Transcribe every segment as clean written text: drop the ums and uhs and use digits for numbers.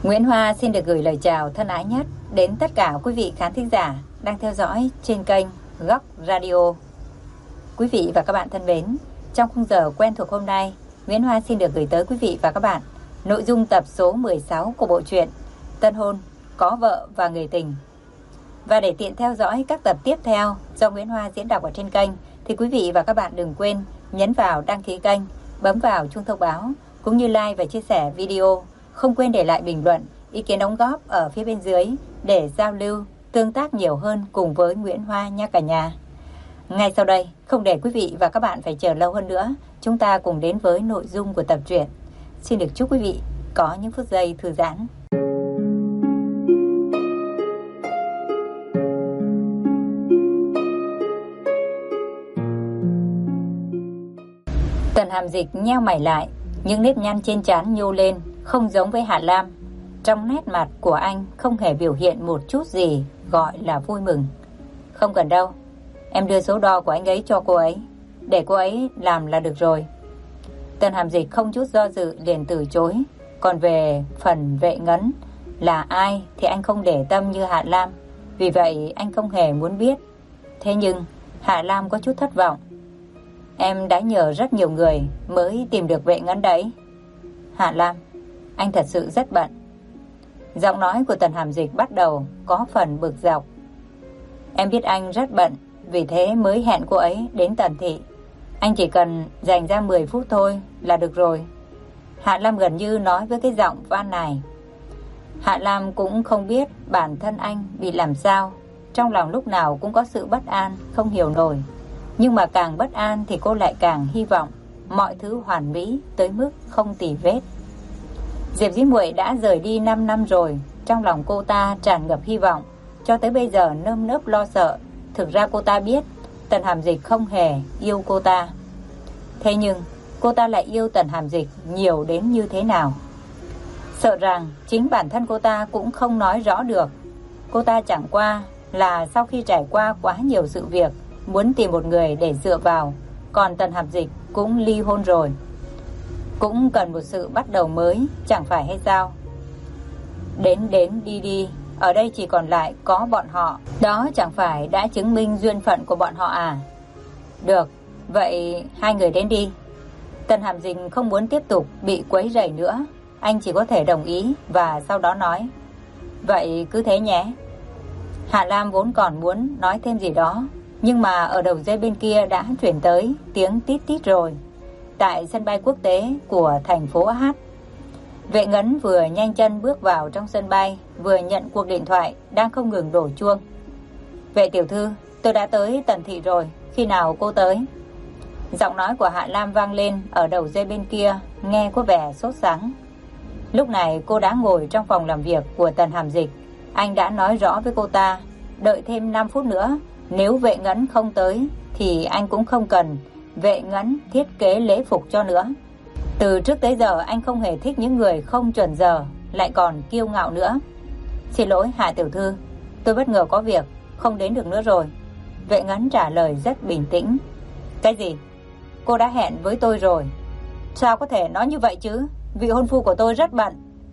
Nguyễn Hoa xin được gửi lời chào thân ái nhất đến tất cả quý vị khán thính giả đang theo dõi trên kênh Góc Radio. Quý vị và các bạn thân mến, trong khung giờ quen thuộc hôm nay, Nguyễn Hoa xin được gửi tới quý vị và các bạn nội dung tập số 16 của bộ truyện Tân hôn, có vợ và người tình. Và để tiện theo dõi các tập tiếp theo do Nguyễn Hoa diễn đọc ở trên kênh, thì quý vị và các bạn đừng quên nhấn vào đăng ký kênh, bấm vào chuông thông báo, cũng như like và chia sẻ video. Không quên để lại bình luận, ý kiến đóng góp ở phía bên dưới để giao lưu, tương tác nhiều hơn cùng với Nguyễn Hoa nha cả nhà. Ngay sau đây, không để quý vị và các bạn phải chờ lâu hơn nữa, chúng ta cùng đến với nội dung của tập truyện. Xin được chúc quý vị có những phút giây thư giãn. Tần Hàm Dịch nheo mày lại, những nếp nhăn trên trán nhô lên, không giống với Hạ Lam. Trong nét mặt của anh không hề biểu hiện một chút gì gọi là vui mừng. Không cần đâu, em đưa số đo của anh ấy cho cô ấy, để cô ấy làm là được rồi. Tần Hàm Dịch không chút do dự liền từ chối. Còn về phần Vệ Ngấn là ai thì anh không để tâm như Hạ Lam, vì vậy anh không hề muốn biết. Thế nhưng Hạ Lam có chút thất vọng. Em đã nhờ rất nhiều người mới tìm được Vệ Ngấn đấy. Hạ Lam, anh thật sự rất bận. Giọng nói của Tần Hàm Dịch bắt đầu có phần bực dọc. Em biết anh rất bận, vì thế mới hẹn cô ấy đến Tần thị. Anh chỉ cần dành ra 10 phút thôi là được rồi. Hạ Lam gần như nói với cái giọng van nài. Hạ Lam cũng không biết bản thân anh bị làm sao. Trong lòng lúc nào cũng có sự bất an, không hiểu nổi. Nhưng mà càng bất an thì cô lại càng hy vọng mọi thứ hoàn mỹ tới mức không tì vết. Diệp Dĩ Muội đã rời đi 5 năm rồi, trong lòng cô ta tràn ngập hy vọng, cho tới bây giờ nơm nớp lo sợ. Thực ra cô ta biết Tần Hàm Dịch không hề yêu cô ta. Thế nhưng cô ta lại yêu Tần Hàm Dịch nhiều đến như thế nào? Sợ rằng chính bản thân cô ta cũng không nói rõ được. Cô ta chẳng qua là sau khi trải qua quá nhiều sự việc, muốn tìm một người để dựa vào. Còn Tần Hàm Dịch cũng ly hôn rồi, cũng cần một sự bắt đầu mới, chẳng phải hay sao? Đến đi đi, ở đây chỉ còn lại có bọn họ. Đó chẳng phải đã chứng minh duyên phận của bọn họ à? Được, vậy hai người đến đi. Tần Hàm Dịch không muốn tiếp tục bị quấy rầy nữa. Anh chỉ có thể đồng ý và sau đó nói, vậy cứ thế nhé. Hạ Lam vốn còn muốn nói thêm gì đó, nhưng mà ở đầu dây bên kia đã chuyển tới tiếng tít tít rồi. Tại sân bay quốc tế của thành phố H, Vệ Ngấn vừa nhanh chân bước vào trong sân bay, vừa nhận cuộc điện thoại đang không ngừng đổ chuông. Vệ tiểu thư, tôi đã tới Tần thị rồi, khi nào cô tới? Giọng nói của Hạ Lam vang lên ở đầu dây bên kia, nghe có vẻ sốt sắng. Lúc này cô đã ngồi trong phòng làm việc của Tần Hàm Dịch. Anh đã nói rõ với cô ta, đợi thêm 5 phút nữa, nếu Vệ Ngấn không tới thì anh cũng không cần Vệ Ngấn thiết kế lễ phục cho nữa. Từ trước tới giờ anh không hề thích những người không chuẩn giờ, lại còn kiêu ngạo nữa. Xin lỗi Hạ tiểu thư, tôi bất ngờ có việc, không đến được nữa rồi. Vệ Ngấn trả lời rất bình tĩnh. Cái gì? Cô đã hẹn với tôi rồi. Sao có thể nói như vậy chứ? Vị hôn phu của tôi rất bận.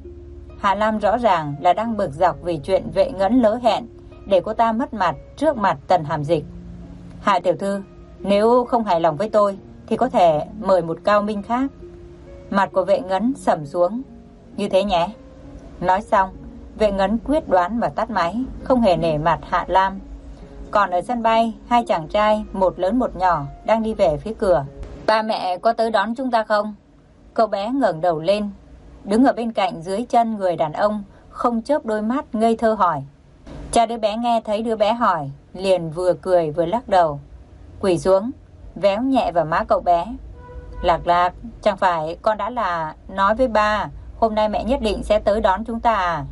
Hạ Lam rõ ràng là đang bực dọc vì chuyện Vệ Ngấn lỡ hẹn, để cô ta mất mặt trước mặt Tần Hàm Dịch. Hạ tiểu thư, nếu không hài lòng với tôi thì có thể mời một cao minh khác. Mặt của Vệ Ngấn sầm xuống. Như thế nhé. Nói xong, Vệ Ngấn quyết đoán và tắt máy, không hề nể mặt Hạ Lam. Còn ở sân bay, hai chàng trai, một lớn một nhỏ, đang đi về phía cửa. Ba mẹ có tới đón chúng ta không? Cậu bé ngẩng đầu lên, đứng ở bên cạnh dưới chân người đàn ông, không chớp đôi mắt ngây thơ hỏi. Cha đứa bé nghe thấy đứa bé hỏi, liền vừa cười vừa lắc đầu, quỳ xuống, véo nhẹ vào má cậu bé. Lạc Lạc, chẳng phải con đã là nói với ba hôm nay mẹ nhất định sẽ tới đón chúng ta à?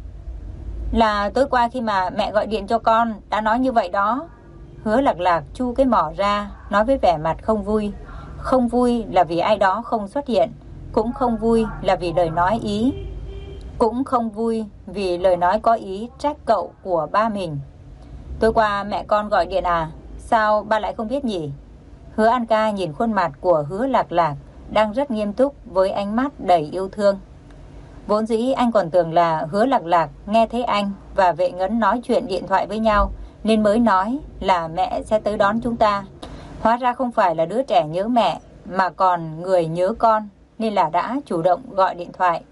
Là tối qua khi mà mẹ gọi điện cho con đã nói như vậy đó. Hứa Lạc Lạc chu cái mỏ ra, nói với vẻ mặt không vui. Không vui là vì ai đó không xuất hiện, cũng không vui là vì lời nói ý, cũng không vui vì lời nói có ý trách cậu của ba mình. Tối qua mẹ con gọi điện à? Sao ba lại không biết nhỉ? Hứa An Ca nhìn khuôn mặt của Hứa Lạc Lạc đang rất nghiêm túc với ánh mắt đầy yêu thương. Vốn dĩ anh còn tưởng là Hứa Lạc Lạc nghe thấy anh và Vệ Ngấn nói chuyện điện thoại với nhau nên mới nói là mẹ sẽ tới đón chúng ta. Hóa ra không phải là đứa trẻ nhớ mẹ mà còn người nhớ con, nên là đã chủ động gọi điện thoại.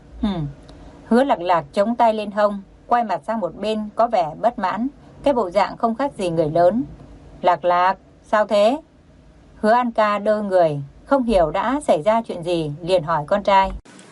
Hứa Lạc Lạc chống tay lên hông, quay mặt sang một bên có vẻ bất mãn, cái bộ dạng không khác gì người lớn. Lạc Lạc, sao thế? Hứa An Ca đơ người, không hiểu đã xảy ra chuyện gì, liền hỏi con trai.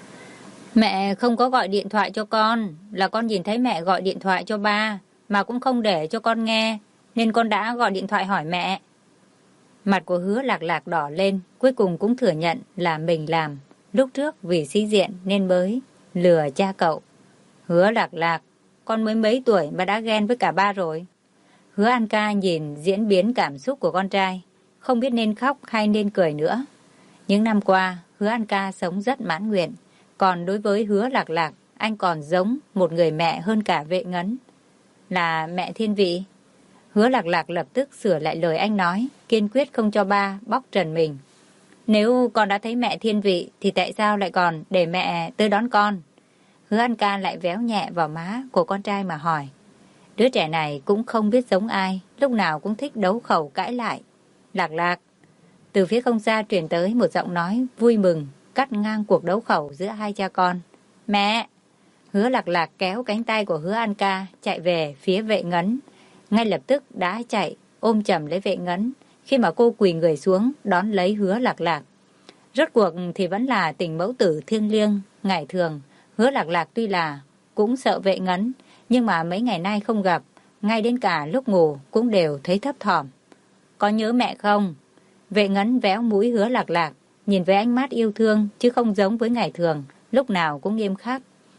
Mẹ không có gọi điện thoại cho con, là con nhìn thấy mẹ gọi điện thoại cho ba, mà cũng không để cho con nghe, nên con đã gọi điện thoại hỏi mẹ. Mặt của Hứa Lạc Lạc đỏ lên, cuối cùng cũng thừa nhận là mình làm. Lúc trước vì sĩ diện nên mới lừa cha cậu. Hứa Lạc Lạc, con mới mấy tuổi mà đã ghen với cả ba rồi. Hứa An Ca nhìn diễn biến cảm xúc của con trai, không biết nên khóc hay nên cười nữa. Những năm qua, Hứa An Ca sống rất mãn nguyện. Còn đối với Hứa Lạc Lạc, anh còn giống một người mẹ hơn cả Vệ Ngấn. Là mẹ thiên vị. Hứa Lạc Lạc lập tức sửa lại lời anh nói, kiên quyết không cho ba bóc trần mình. Nếu con đã thấy mẹ thiên vị thì tại sao lại còn để mẹ tới đón con? Hứa An Ca lại véo nhẹ vào má của con trai mà hỏi. Đứa trẻ này cũng không biết giống ai, lúc nào cũng thích đấu khẩu cãi lại. Lạc Lạc. Từ phía không xa truyền tới một giọng nói vui mừng, cắt ngang cuộc đấu khẩu giữa hai cha con. Mẹ! Hứa Lạc Lạc kéo cánh tay của Hứa An Ca chạy về phía Vệ Ngấn. Ngay lập tức đã chạy, ôm chầm lấy Vệ Ngấn, khi mà cô quỳ người xuống đón lấy Hứa Lạc Lạc. Rốt cuộc thì vẫn là tình mẫu tử thiêng liêng. Ngày thường, Hứa Lạc Lạc tuy là cũng sợ Vệ Ngấn, nhưng mà mấy ngày nay không gặp, ngay đến cả lúc ngủ cũng đều thấy thấp thỏm. Có nhớ mẹ không? Vệ Ngấn véo mũi Hứa Lạc Lạc, nhìn với ánh mắt yêu thương chứ không giống với ngày thường, lúc nào cũng nghiêm khắc.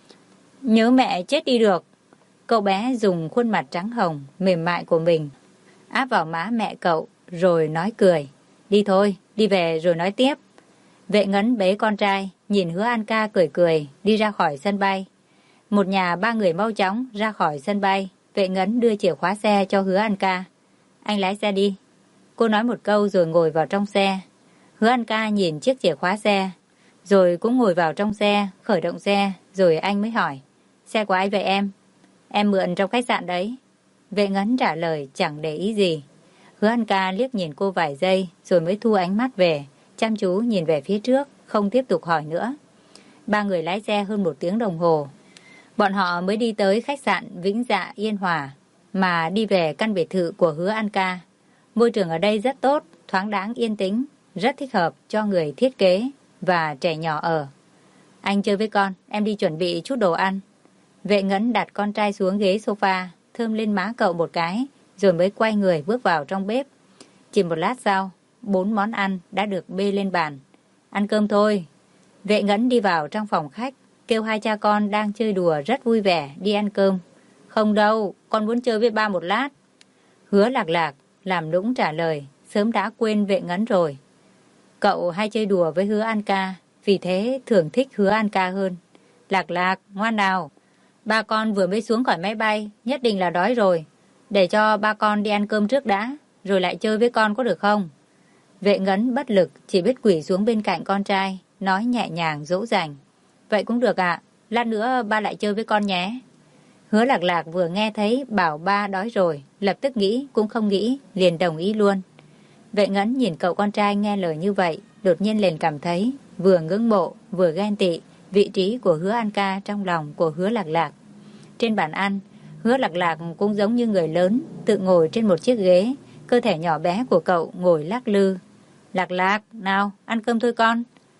Nhớ mẹ chết đi được. Cậu bé dùng khuôn mặt trắng hồng, mềm mại của mình áp vào má mẹ cậu, rồi nói cười. Đi thôi, đi về rồi nói tiếp. Vệ Ngấn bế con trai, nhìn Hứa An Ca cười cười, đi ra khỏi sân bay. Một nhà ba người mau chóng ra khỏi sân bay. Vệ Ngấn đưa chìa khóa xe cho Hứa An Ca. Anh lái xe đi. Cô nói một câu rồi ngồi vào trong xe. Hứa An Ca nhìn chiếc chìa khóa xe, rồi cũng ngồi vào trong xe, khởi động xe, rồi anh mới hỏi. Xe của ai vậy em? Em mượn trong khách sạn đấy. Vệ Ngấn trả lời chẳng để ý gì. Hứa An Ca liếc nhìn cô vài giây, rồi mới thu ánh mắt về, chăm chú nhìn về phía trước, không tiếp tục hỏi nữa. Ba người lái xe hơn 1 tiếng đồng hồ. Bọn họ mới đi tới khách sạn Vĩnh Dạ Yên Hòa, mà đi về căn biệt thự của Hứa An Ca. Môi trường ở đây rất tốt, thoáng đáng yên tĩnh, rất thích hợp cho người thiết kế và trẻ nhỏ ở. Anh chơi với con, em đi chuẩn bị chút đồ ăn. Vệ Ngấn đặt con trai xuống ghế sofa, thơm lên má cậu một cái, rồi mới quay người bước vào trong bếp. Chỉ một lát sau, 4 món ăn đã được bê lên bàn. Ăn cơm thôi. Vệ Ngấn đi vào trong phòng khách, kêu hai cha con đang chơi đùa rất vui vẻ đi ăn cơm. Không đâu, con muốn chơi với ba một lát. Hứa Lạc Lạc làm nũng trả lời, sớm đã quên Vệ Ngấn rồi. Cậu hay chơi đùa với Hứa An Ca, vì thế thường thích Hứa An Ca hơn. Lạc Lạc, ngoan nào. Ba con vừa mới xuống khỏi máy bay, nhất định là đói rồi. Để cho ba con đi ăn cơm trước đã, rồi lại chơi với con có được không? Vệ Ngấn bất lực, chỉ biết quỳ xuống bên cạnh con trai, nói nhẹ nhàng dỗ dành. Vậy cũng được ạ, lát nữa ba lại chơi với con nhé. Hứa Lạc Lạc vừa nghe thấy bảo ba đói rồi, lập tức nghĩ cũng không nghĩ, liền đồng ý luôn. Vệ Ngấn nhìn cậu con trai nghe lời như vậy, đột nhiên liền cảm thấy vừa ngưỡng mộ, vừa ghen tị vị trí của Hứa An Ca trong lòng của Hứa Lạc Lạc. Trên bàn ăn, Hứa Lạc Lạc cũng giống như người lớn, tự ngồi trên một chiếc ghế, cơ thể nhỏ bé của cậu ngồi lắc lư. Lạc Lạc, nào, ăn cơm thôi con.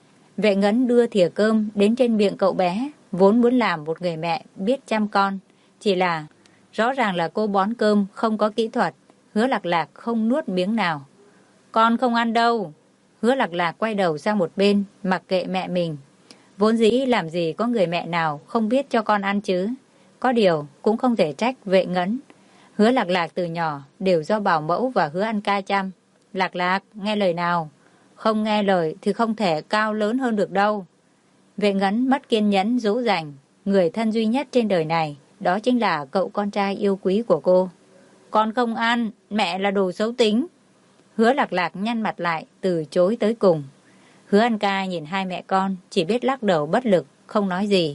Vệ Ngấn đưa thìa cơm đến trên miệng cậu bé, vốn muốn làm một người mẹ biết chăm con. Chỉ là, rõ ràng là cô bón cơm không có kỹ thuật, Hứa Lạc Lạc không nuốt miếng nào. Con không ăn đâu. Hứa Lạc Lạc quay đầu sang một bên, mặc kệ mẹ mình. Vốn dĩ làm gì có người mẹ nào không biết cho con ăn chứ. Có điều cũng không thể trách Vệ Ngấn. Hứa Lạc Lạc từ nhỏ đều do bảo mẫu và Hứa An Ca chăm. Lạc Lạc, nghe lời nào. Không nghe lời thì không thể cao lớn hơn được đâu. Vệ Ngấn mất kiên nhẫn dỗ dành. Người thân duy nhất trên đời này, đó chính là cậu con trai yêu quý của cô. Con không ăn, mẹ là đồ xấu tính. Hứa Lạc Lạc nhăn mặt lại, từ chối tới cùng. Hứa An Ca nhìn hai mẹ con, chỉ biết lắc đầu bất lực, không nói gì.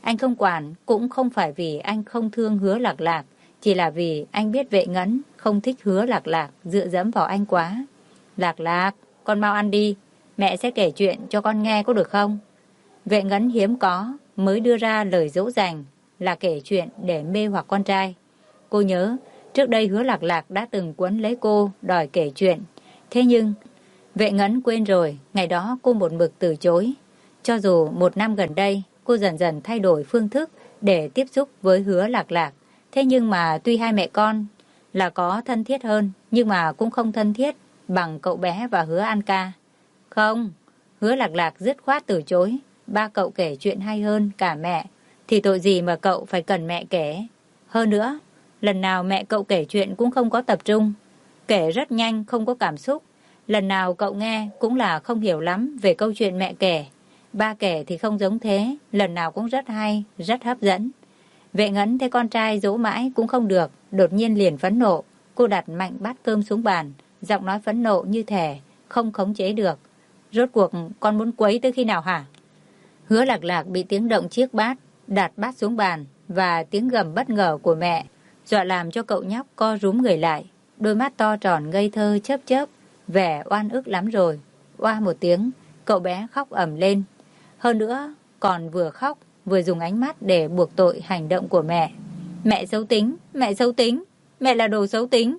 Anh không quản cũng không phải vì anh không thương Hứa Lạc Lạc, chỉ là vì anh biết Vệ Ngấn không thích Hứa Lạc Lạc dựa dẫm vào anh quá. Lạc Lạc, con mau ăn đi, mẹ sẽ kể chuyện cho con nghe có được không? Vệ Ngấn hiếm có mới đưa ra lời dỗ dành là kể chuyện để mê hoặc con trai. Cô nhớ trước đây Hứa Lạc Lạc đã từng quấn lấy cô đòi kể chuyện. Thế nhưng Vệ Ngấn quên rồi, ngày đó cô một mực từ chối. Cho dù một năm gần đây cô dần dần thay đổi phương thức để tiếp xúc với Hứa Lạc Lạc. Thế nhưng mà tuy hai mẹ con là có thân thiết hơn, nhưng mà cũng không thân thiết bằng cậu bé và Hứa An Ca. Không, Hứa Lạc Lạc dứt khoát từ chối. Ba cậu kể chuyện hay hơn cả mẹ, thì tội gì mà cậu phải cần mẹ kể. Hơn nữa, lần nào mẹ cậu kể chuyện cũng không có tập trung, kể rất nhanh, không có cảm xúc. Lần nào cậu nghe cũng là không hiểu lắm về câu chuyện mẹ kể. Ba kể thì không giống thế, lần nào cũng rất hay, rất hấp dẫn. Vệ Ngấn thấy con trai dỗ mãi cũng không được, đột nhiên liền phẫn nộ. Cô đặt mạnh bát cơm xuống bàn, giọng nói phẫn nộ như thể không khống chế được. Rốt cuộc con muốn quấy tới khi nào hả? Hứa Lạc Lạc bị tiếng động chiếc bát, đặt bát xuống bàn và tiếng gầm bất ngờ của mẹ dọa làm cho cậu nhóc co rúm người lại. Đôi mắt to tròn ngây thơ chớp chớp, vẻ oan ức lắm rồi. Oa một tiếng, cậu bé khóc ầm lên. Hơn nữa, còn vừa khóc vừa dùng ánh mắt để buộc tội hành động của mẹ. Mẹ xấu tính, mẹ xấu tính, mẹ là đồ xấu tính.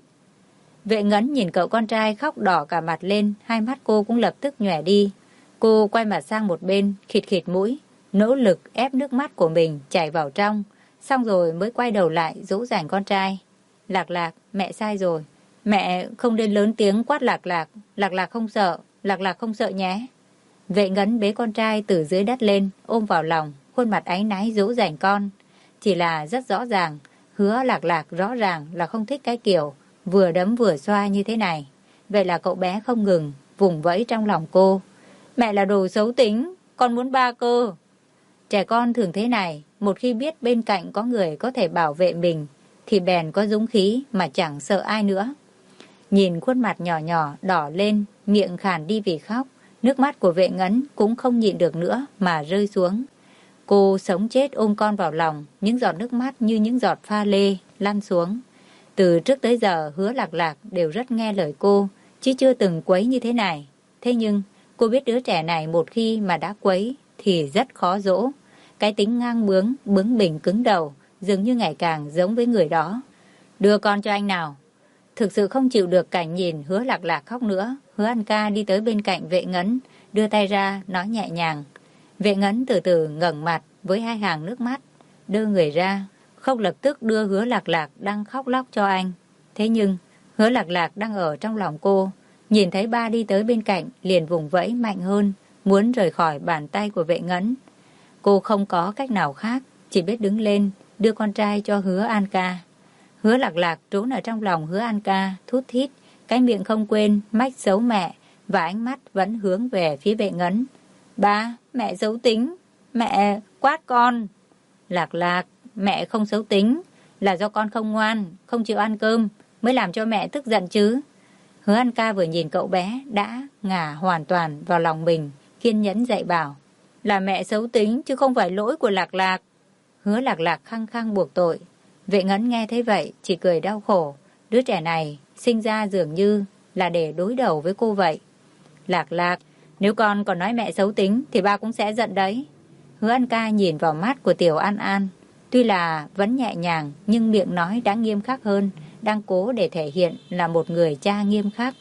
Vệ Ngấn nhìn cậu con trai khóc đỏ cả mặt lên, hai mắt cô cũng lập tức nhòe đi. Cô quay mặt sang một bên, khịt khịt mũi, nỗ lực ép nước mắt của mình chảy vào trong, xong rồi mới quay đầu lại dỗ dành con trai. Lạc Lạc, mẹ sai rồi. Mẹ không nên lớn tiếng quát Lạc Lạc. Lạc Lạc không sợ, Lạc Lạc không sợ nhé. Vệ Ngấn bế con trai từ dưới đất lên, ôm vào lòng, khuôn mặt áy náy dỗ dành con. Chỉ là rất rõ ràng, Hứa Lạc Lạc rõ ràng là không thích cái kiểu vừa đấm vừa xoa như thế này. Vậy là cậu bé không ngừng vùng vẫy trong lòng cô. Mẹ là đồ xấu tính, con muốn ba cơ. Trẻ con thường thế này, một khi biết bên cạnh có người có thể bảo vệ mình thì bèn có dũng khí mà chẳng sợ ai nữa. Nhìn khuôn mặt nhỏ nhỏ đỏ lên, miệng khàn đi vì khóc, nước mắt của Vệ Ngấn cũng không nhịn được nữa mà rơi xuống. Cô sống chết ôm con vào lòng, những giọt nước mắt như những giọt pha lê lăn xuống. Từ trước tới giờ Hứa Lạc Lạc đều rất nghe lời cô, chứ chưa từng quấy như thế này. Thế nhưng cô biết đứa trẻ này một khi mà đã quấy thì rất khó dỗ. Cái tính ngang bướng, bướng bỉnh cứng đầu dường như ngày càng giống với người đó. Đưa con cho anh nào. Thực sự không chịu được cảnh nhìn Hứa Lạc Lạc khóc nữa, Hứa An Ca đi tới bên cạnh Vệ Ngấn, đưa tay ra nói nhẹ nhàng. Vệ Ngấn từ từ ngẩng mặt với hai hàng nước mắt, đưa người ra, không lập tức đưa Hứa Lạc Lạc đang khóc lóc cho anh. Thế nhưng Hứa Lạc Lạc đang ở trong lòng cô, nhìn thấy ba đi tới bên cạnh liền vùng vẫy mạnh hơn, muốn rời khỏi bàn tay của Vệ Ngấn. Cô không có cách nào khác, chỉ biết đứng lên đưa con trai cho Hứa An Ca. Hứa Lạc Lạc trốn ở trong lòng Hứa An Ca, thút thít, cái miệng không quên mách xấu mẹ và ánh mắt vẫn hướng về phía Vệ Ngấn. Ba, mẹ xấu tính, mẹ quát con. Lạc Lạc, mẹ không xấu tính, là do con không ngoan, không chịu ăn cơm mới làm cho mẹ tức giận chứ. Hứa An Ca vừa nhìn cậu bé đã ngả hoàn toàn vào lòng mình, kiên nhẫn dạy bảo. Là mẹ xấu tính chứ không phải lỗi của Lạc Lạc. Hứa Lạc Lạc khăng khăng buộc tội. Vệ Ngấn nghe thấy vậy chỉ cười đau khổ. Đứa trẻ này sinh ra dường như là để đối đầu với cô vậy. Lạc Lạc, nếu con còn nói mẹ xấu tính thì ba cũng sẽ giận đấy. Hứa An Ca nhìn vào mắt của Tiểu An An, tuy là vẫn nhẹ nhàng nhưng miệng nói đã nghiêm khắc hơn, đang cố để thể hiện là một người cha nghiêm khắc.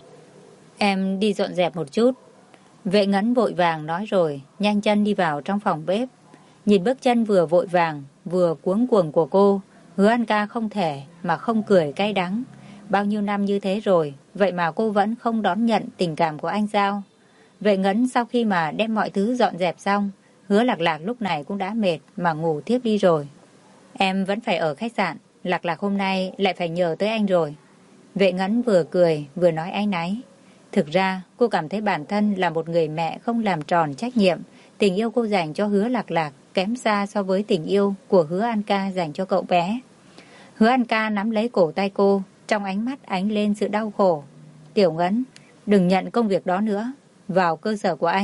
Em đi dọn dẹp một chút. Vệ Ngấn vội vàng nói rồi, nhanh chân đi vào trong phòng bếp. Nhìn bước chân vừa vội vàng vừa cuống cuồng của cô, Hứa An Ca không thể mà không cười cay đắng. Bao nhiêu năm như thế rồi, vậy mà cô vẫn không đón nhận tình cảm của anh sao? Vệ Ngấn sau khi mà đem mọi thứ dọn dẹp xong, Hứa Lạc Lạc lúc này cũng đã mệt mà ngủ thiếp đi rồi. Em vẫn phải ở khách sạn, Lạc Lạc hôm nay lại phải nhờ tới anh rồi. Vệ Ngấn vừa cười vừa nói áy náy. Thực ra cô cảm thấy bản thân là một người mẹ không làm tròn trách nhiệm. Tình yêu cô dành cho Hứa Lạc Lạc kém xa so với tình yêu của Hứa An Ca dành cho cậu bé. Hứa An Ca nắm lấy cổ tay cô, trong ánh mắt ánh lên sự đau khổ. Tiểu Ngấn, đừng nhận công việc đó nữa. Vào cơ sở của anh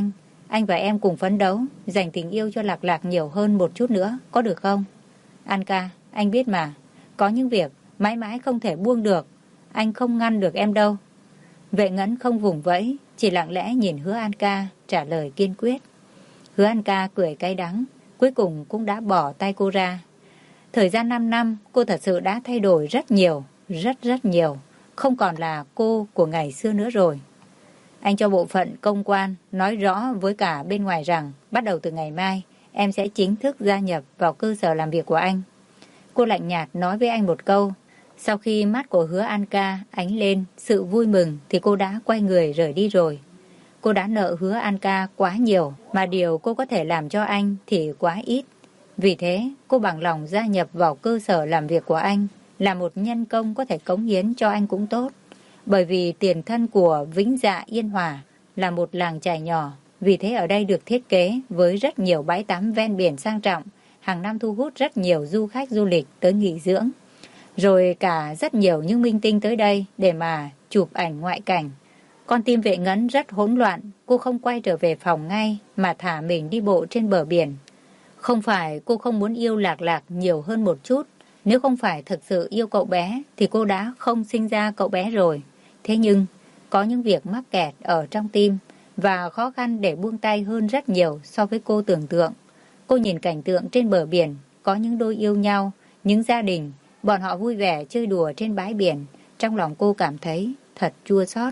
Anh và em cùng phấn đấu, dành tình yêu cho Lạc Lạc nhiều hơn một chút nữa, có được không? An ca, anh biết mà, có những việc mãi mãi không thể buông được. Anh không ngăn được em đâu. Vệ Ngấn không vùng vẫy, chỉ lặng lẽ nhìn Hứa An ca, trả lời kiên quyết. Hứa An ca cười cay đắng, cuối cùng cũng đã bỏ tay cô ra. Thời gian 5 năm, cô thật sự đã thay đổi rất nhiều, rất nhiều. Không còn là cô của ngày xưa nữa rồi. Anh cho bộ phận công quan nói rõ với cả bên ngoài rằng bắt đầu từ ngày mai, em sẽ chính thức gia nhập vào cơ sở làm việc của anh. Cô lạnh nhạt nói với anh một câu. Sau khi mắt của Hứa An ca ánh lên sự vui mừng thì cô đã quay người rời đi rồi. Cô đã nợ Hứa An ca quá nhiều, mà điều cô có thể làm cho anh thì quá ít. Vì thế, cô bằng lòng gia nhập vào cơ sở làm việc của anh, là một nhân công có thể cống hiến cho anh cũng tốt. Bởi vì tiền thân của Vĩnh Dạ Yên Hòa là một làng chài nhỏ, vì thế ở đây được thiết kế với rất nhiều bãi tắm ven biển sang trọng, hàng năm thu hút rất nhiều du khách du lịch tới nghỉ dưỡng. Rồi cả rất nhiều những minh tinh tới đây để mà chụp ảnh ngoại cảnh. Con tim Vệ Ngấn rất hỗn loạn, cô không quay trở về phòng ngay mà thả mình đi bộ trên bờ biển. Không phải cô không muốn yêu Lạc Lạc nhiều hơn một chút, nếu không phải thực sự yêu cậu bé thì cô đã không sinh ra cậu bé rồi. Thế nhưng, có những việc mắc kẹt ở trong tim và khó khăn để buông tay hơn rất nhiều so với cô tưởng tượng. Cô nhìn cảnh tượng trên bờ biển, có những đôi yêu nhau, những gia đình, bọn họ vui vẻ chơi đùa trên bãi biển. Trong lòng cô cảm thấy thật chua xót.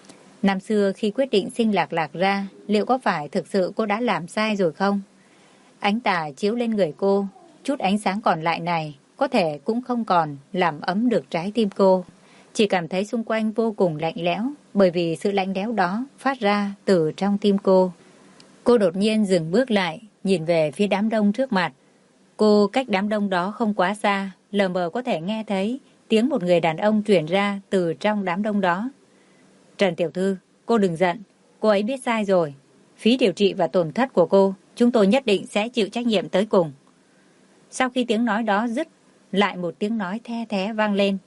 Năm xưa khi quyết định sinh Lạc Lạc ra, liệu có phải thực sự cô đã làm sai rồi không? Ánh tà chiếu lên người cô, chút ánh sáng còn lại này có thể cũng không còn làm ấm được trái tim cô. Chỉ cảm thấy xung quanh vô cùng lạnh lẽo, bởi vì sự lạnh lẽo đó phát ra từ trong tim cô. Cô đột nhiên dừng bước lại, nhìn về phía đám đông trước mặt. Cô cách đám đông đó không quá xa, lờ mờ có thể nghe thấy tiếng một người đàn ông truyền ra từ trong đám đông đó. Trần tiểu thư, cô đừng giận, cô ấy biết sai rồi. Phí điều trị và tổn thất của cô, chúng tôi nhất định sẽ chịu trách nhiệm tới cùng. Sau khi tiếng nói đó dứt, lại một tiếng nói the thé vang lên.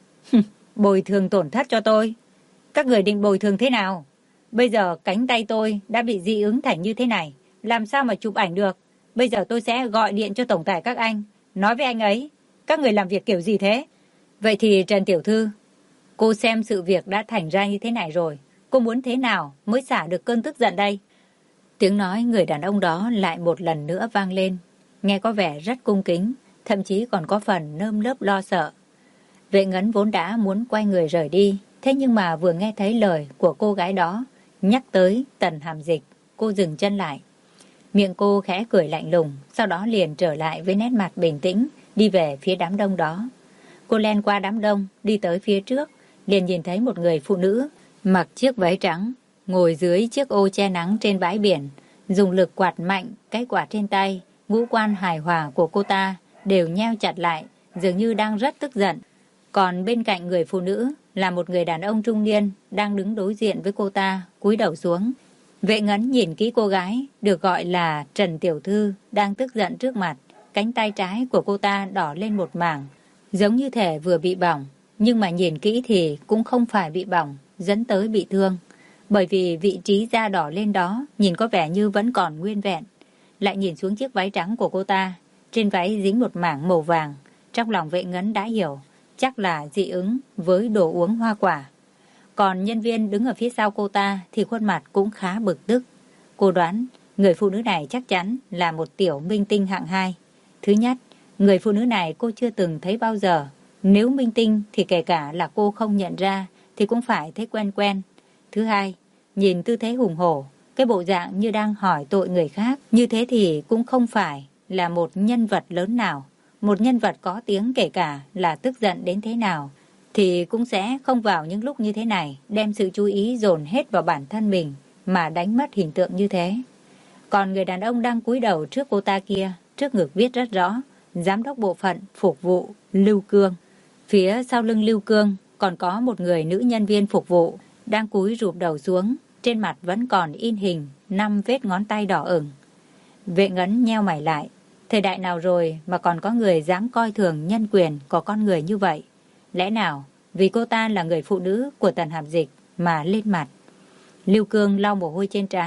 Bồi thường tổn thất cho tôi. Các người định bồi thường thế nào? Bây giờ cánh tay tôi đã bị dị ứng thành như thế này, làm sao mà chụp ảnh được? Bây giờ tôi sẽ gọi điện cho tổng tài các anh, nói với anh ấy, các người làm việc kiểu gì thế? Vậy thì Trần tiểu thư, cô xem sự việc đã thành ra như thế này rồi, cô muốn thế nào mới xả được cơn tức giận đây? Tiếng nói người đàn ông đó lại một lần nữa vang lên, nghe có vẻ rất cung kính, thậm chí còn có phần nơm nớp lo sợ. Vệ Ngấn vốn đã muốn quay người rời đi, thế nhưng mà vừa nghe thấy lời của cô gái đó nhắc tới Tần Hàm Dịch, cô dừng chân lại. Miệng cô khẽ cười lạnh lùng, sau đó liền trở lại với nét mặt bình tĩnh, đi về phía đám đông đó. Cô len qua đám đông, đi tới phía trước, liền nhìn thấy một người phụ nữ mặc chiếc váy trắng, ngồi dưới chiếc ô che nắng trên bãi biển, dùng lực quạt mạnh cái quạt trên tay. Ngũ quan hài hòa của cô ta đều nheo chặt lại, dường như đang rất tức giận. Còn bên cạnh người phụ nữ là một người đàn ông trung niên đang đứng đối diện với cô ta, cúi đầu xuống. Vệ Ngấn nhìn kỹ cô gái được gọi là Trần tiểu thư đang tức giận trước mặt. Cánh tay trái của cô ta đỏ lên một mảng, giống như thể vừa bị bỏng, nhưng mà nhìn kỹ thì cũng không phải bị bỏng dẫn tới bị thương, bởi vì vị trí da đỏ lên đó nhìn có vẻ như vẫn còn nguyên vẹn. Lại nhìn xuống chiếc váy trắng của cô ta, trên váy dính một mảng màu vàng. Trong lòng Vệ Ngấn đã hiểu, chắc là dị ứng với đồ uống hoa quả. Còn nhân viên đứng ở phía sau cô ta thì khuôn mặt cũng khá bực tức. Cô đoán người phụ nữ này chắc chắn là một tiểu minh tinh hạng 2. Thứ nhất, người phụ nữ này cô chưa từng thấy bao giờ. Nếu minh tinh thì kể cả là cô không nhận ra thì cũng phải thấy quen quen. Thứ hai, nhìn tư thế hùng hổ, cái bộ dạng như đang hỏi tội người khác, như thế thì cũng không phải là một nhân vật lớn nào. Một nhân vật có tiếng kể cả là tức giận đến thế nào thì cũng sẽ không vào những lúc như thế này đem sự chú ý dồn hết vào bản thân mình mà đánh mất hình tượng như thế. Còn người đàn ông đang cúi đầu trước cô ta kia, trước ngực viết rất rõ Giám đốc bộ phận phục vụ Lưu Cương. Phía sau lưng Lưu Cương còn có một người nữ nhân viên phục vụ đang cúi rụp đầu xuống, trên mặt vẫn còn in hình 5 vết ngón tay đỏ ửng. Vệ Ngấn nheo mày lại, thời đại nào rồi mà còn có người dám coi thường nhân quyền của con người như vậy? Lẽ nào vì cô ta là người phụ nữ của Tần Hàm Dịch mà lên mặt? Lưu Cương lau mồ hôi trên trán,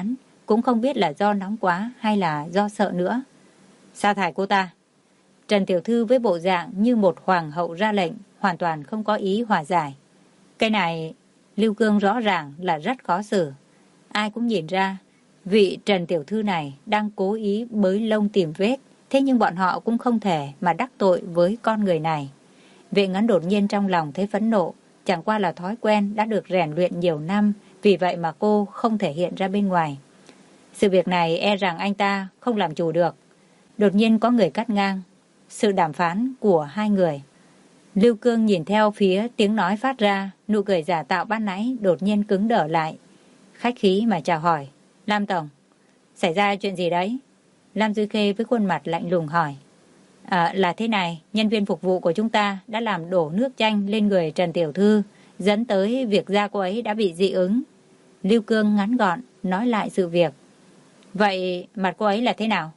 cũng không biết là do nóng quá hay là do sợ nữa. Sa thải cô ta. Trần tiểu thư với bộ dạng như một hoàng hậu ra lệnh, hoàn toàn không có ý hòa giải. Cái này, Lưu Cương rõ ràng là rất khó xử. Ai cũng nhìn ra, vị Trần tiểu thư này đang cố ý bới lông tìm vết, thế nhưng bọn họ cũng không thể mà đắc tội với con người này. Vệ Ngấn đột nhiên trong lòng thấy phẫn nộ, chẳng qua là thói quen đã được rèn luyện nhiều năm, vì vậy mà cô không thể hiện ra bên ngoài. Sự việc này e rằng anh ta không làm chủ được. Đột nhiên có người cắt ngang sự đàm phán của hai người. Lưu Cương nhìn theo phía tiếng nói phát ra, nụ cười giả tạo ban nãy đột nhiên cứng đờ lại. Khách khí mà chào hỏi. Lam Tổng, xảy ra chuyện gì đấy? Lam Dư Khê với khuôn mặt lạnh lùng hỏi. Là thế này, nhân viên phục vụ của chúng ta đã làm đổ nước chanh lên người Trần tiểu thư, dẫn tới việc da cô ấy đã bị dị ứng. Lưu Cương ngắn gọn nói lại sự việc. Vậy mặt cô ấy là thế nào?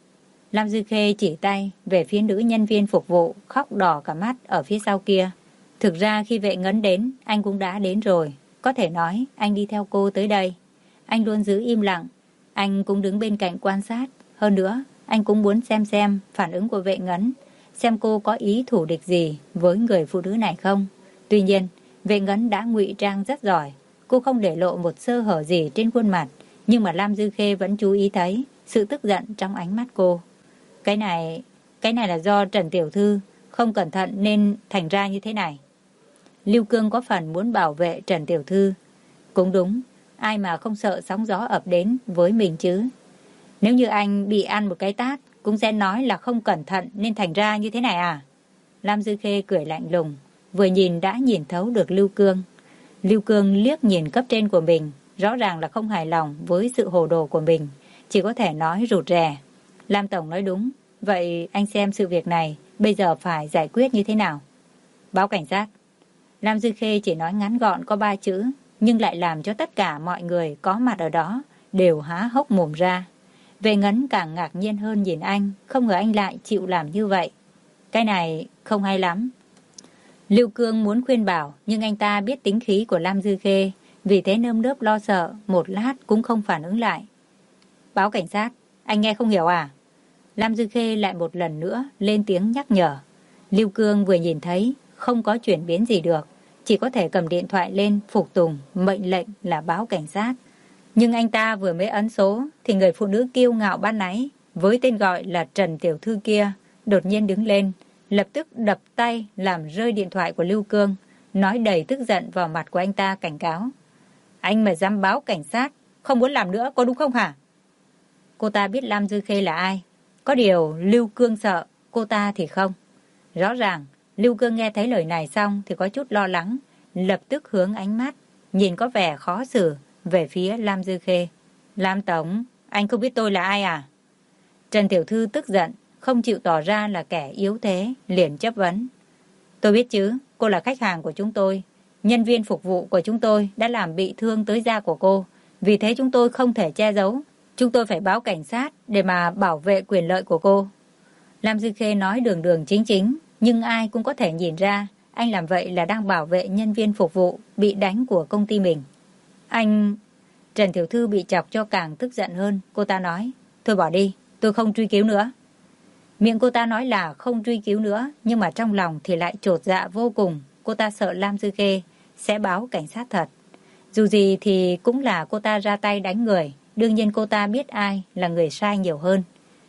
Lam Dư Khê chỉ tay về phía nữ nhân viên phục vụ khóc đỏ cả mắt ở phía sau kia. Thực ra khi Vệ Ngấn đến, anh cũng đã đến rồi. Có thể nói anh đi theo cô tới đây. Anh luôn giữ im lặng. Anh cũng đứng bên cạnh quan sát. Hơn nữa, anh cũng muốn xem phản ứng của Vệ Ngấn, xem cô có ý thù địch gì với người phụ nữ này không. Tuy nhiên, Vệ Ngấn đã ngụy trang rất giỏi. Cô không để lộ một sơ hở gì trên khuôn mặt, nhưng mà Lam Dư Khê vẫn chú ý thấy sự tức giận trong ánh mắt cô. Cái này là do Trần tiểu thư không cẩn thận nên thành ra như thế này. Lưu Cương có phần muốn bảo vệ Trần tiểu thư. Cũng đúng, ai mà không sợ sóng gió ập đến với mình chứ. Nếu như anh bị ăn một cái tát, cũng sẽ nói là không cẩn thận nên thành ra như thế này à? Lam Dư Khê cười lạnh lùng, vừa nhìn đã nhìn thấu được Lưu Cương. Lưu Cương liếc nhìn cấp trên của mình, rõ ràng là không hài lòng với sự hồ đồ của mình, chỉ có thể nói rụt rè. Lam Tổng nói đúng, vậy anh xem sự việc này bây giờ phải giải quyết như thế nào? Báo cảnh sát. Lam Dư Khê chỉ nói ngắn gọn có 3 chữ, nhưng lại làm cho tất cả mọi người có mặt ở đó đều há hốc mồm ra. Vệ Ngấn càng ngạc nhiên hơn nhìn anh, không ngờ anh lại chịu làm như vậy. Cái này không hay lắm. Lưu Cương muốn khuyên bảo, nhưng anh ta biết tính khí của Lam Dư Khê, vì thế nơm nớp lo sợ, một lát cũng không phản ứng lại. Báo cảnh sát, anh nghe không hiểu à? Lam Dư Khê lại một lần nữa lên tiếng nhắc nhở. Lưu Cương vừa nhìn thấy không có chuyển biến gì được, chỉ có thể cầm điện thoại lên phục tùng mệnh lệnh là báo cảnh sát. Nhưng anh ta vừa mới ấn số thì người phụ nữ kiêu ngạo ban nãy với tên gọi là Trần tiểu thư kia đột nhiên đứng lên, lập tức đập tay làm rơi điện thoại của Lưu Cương, nói đầy tức giận vào mặt của anh ta cảnh cáo. Anh mà dám báo cảnh sát, không muốn làm nữa có đúng không hả? Cô ta biết Lam Dư Khê là ai, có điều Lưu Cương sợ, cô ta thì không. Rõ ràng Lưu Cương nghe thấy lời này xong thì có chút lo lắng, lập tức hướng ánh mắt nhìn có vẻ khó xử về phía Lam Dư Khê. Lam Tổng, anh không biết tôi là ai à? Trần tiểu thư tức giận, không chịu tỏ ra là kẻ yếu thế, liền chất vấn. Tôi biết chứ, cô là khách hàng của chúng tôi. Nhân viên phục vụ của chúng tôi đã làm bị thương tới da của cô. Vì thế chúng tôi không thể che giấu. Chúng tôi phải báo cảnh sát để mà bảo vệ quyền lợi của cô. Lam Dư Khê nói đường đường chính chính, nhưng ai cũng có thể nhìn ra anh làm vậy là đang bảo vệ nhân viên phục vụ bị đánh của công ty mình. Anh... Trần tiểu thư bị chọc cho càng tức giận hơn. Cô ta nói, thôi bỏ đi, tôi không truy cứu nữa. Miệng cô ta nói là không truy cứu nữa, nhưng mà trong lòng thì lại chột dạ vô cùng. Cô ta sợ Lam Dư Khê sẽ báo cảnh sát thật. Dù gì thì cũng là cô ta ra tay đánh người, đương nhiên cô ta biết ai là người sai nhiều hơn.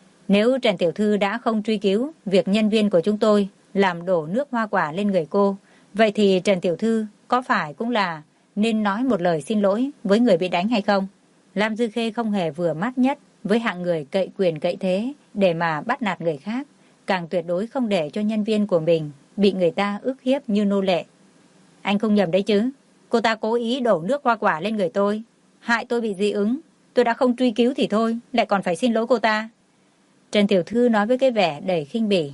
Nếu Trần tiểu thư đã không truy cứu việc nhân viên của chúng tôi làm đổ nước hoa quả lên người cô, vậy thì Trần tiểu thư có phải cũng là nên nói một lời xin lỗi với người bị đánh hay không? Lam Dư Khê không hề vừa mắt nhất với hạng người cậy quyền cậy thế để mà bắt nạt người khác, càng tuyệt đối không để cho nhân viên của mình bị người ta ức hiếp như nô lệ. Anh không nhầm đấy chứ? Cô ta cố ý đổ nước hoa quả lên người tôi, hại tôi bị dị ứng. Tôi đã không truy cứu thì thôi, lại còn phải xin lỗi cô ta. Trần tiểu thư nói với cái vẻ đầy khinh bỉ.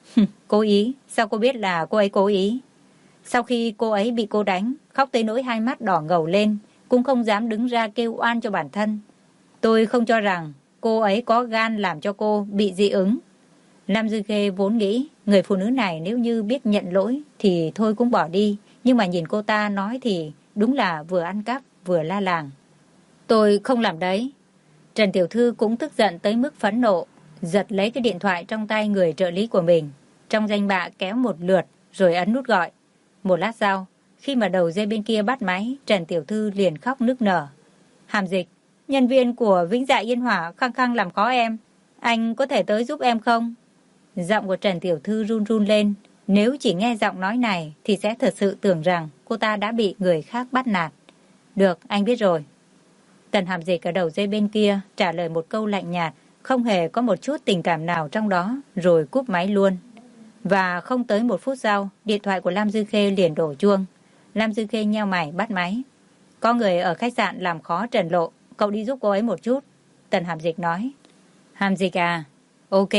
Cố ý? Sao cô biết là cô ấy cố ý? Sau khi cô ấy bị cô đánh, khóc tới nỗi hai mắt đỏ ngầu lên, cũng không dám đứng ra kêu oan cho bản thân. Tôi không cho rằng cô ấy có gan làm cho cô bị dị ứng. Lam Dư Khê vốn nghĩ người phụ nữ này nếu như biết nhận lỗi thì thôi cũng bỏ đi, nhưng mà nhìn cô ta nói thì đúng là vừa ăn cắp vừa la làng. Tôi không làm đấy. Trần Tiểu Thư cũng tức giận tới mức phẫn nộ, giật lấy cái điện thoại trong tay người trợ lý của mình, trong danh bạ kéo một lượt rồi ấn nút gọi. Một lát sau, khi mà đầu dây bên kia bắt máy, Trần Tiểu Thư liền khóc nức nở. Hàm Dịch, nhân viên của Vĩnh Dạ Yên Hỏa khăng khăng làm khó em. Anh có thể tới giúp em không? Giọng của Trần Tiểu Thư run run lên. Nếu chỉ nghe giọng nói này thì sẽ thật sự tưởng rằng cô ta đã bị người khác bắt nạt. Được, anh biết rồi. Tần Hàm Dịch ở đầu dây bên kia trả lời một câu lạnh nhạt, không hề có một chút tình cảm nào trong đó, rồi cúp máy luôn. Và không tới 1 phút sau, điện thoại của Lam Dư Khê liền đổ chuông. Lam Dư Khê nheo mày bắt máy. Có người ở khách sạn làm khó Trần Lộ, cậu đi giúp cô ấy một chút. Tần Hàm Dịch nói. Hàm Dịch à? Ok.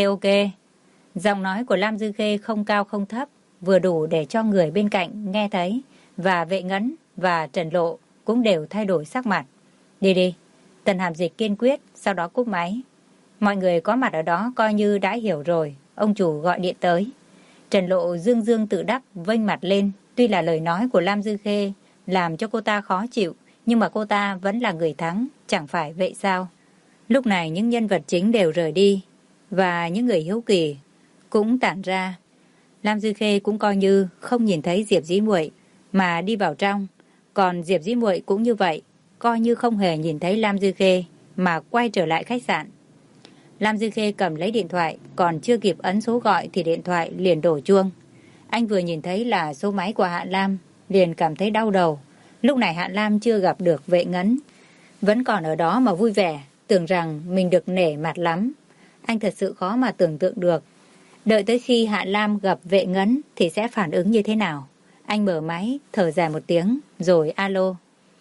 Giọng nói của Lam Dư Khê không cao không thấp, vừa đủ để cho người bên cạnh nghe thấy, và Vệ Ngấn và Trần Lộ cũng đều thay đổi sắc mặt. Đi. Tần Hàm Dịch kiên quyết, sau đó cúp máy. Mọi người có mặt ở đó coi như đã hiểu rồi, ông chủ gọi điện tới. Trần Lộ dương tự đắc vênh mặt lên, tuy là lời nói của Lam Dư Khê làm cho cô ta khó chịu, nhưng mà cô ta vẫn là người thắng, chẳng phải vậy sao? Lúc này những nhân vật chính đều rời đi, và những người hiếu kỳ cũng tản ra. Lam Dư Khê cũng coi như không nhìn thấy Diệp Dĩ Muội mà đi vào trong, còn Diệp Dĩ Muội cũng như vậy, coi như không hề nhìn thấy Lam Dư Khê mà quay trở lại khách sạn. Lam Dư Khê cầm lấy điện thoại, còn chưa kịp ấn số gọi thì điện thoại liền đổ chuông. Anh vừa nhìn thấy là số máy của Hạ Lam, liền cảm thấy đau đầu. Lúc này Hạ Lam chưa gặp được Vệ Ngấn, vẫn còn ở đó mà vui vẻ, tưởng rằng mình được nể mặt lắm. Anh thật sự khó mà tưởng tượng được, đợi tới khi Hạ Lam gặp Vệ Ngấn thì sẽ phản ứng như thế nào. Anh mở máy, thở dài một tiếng, rồi alo.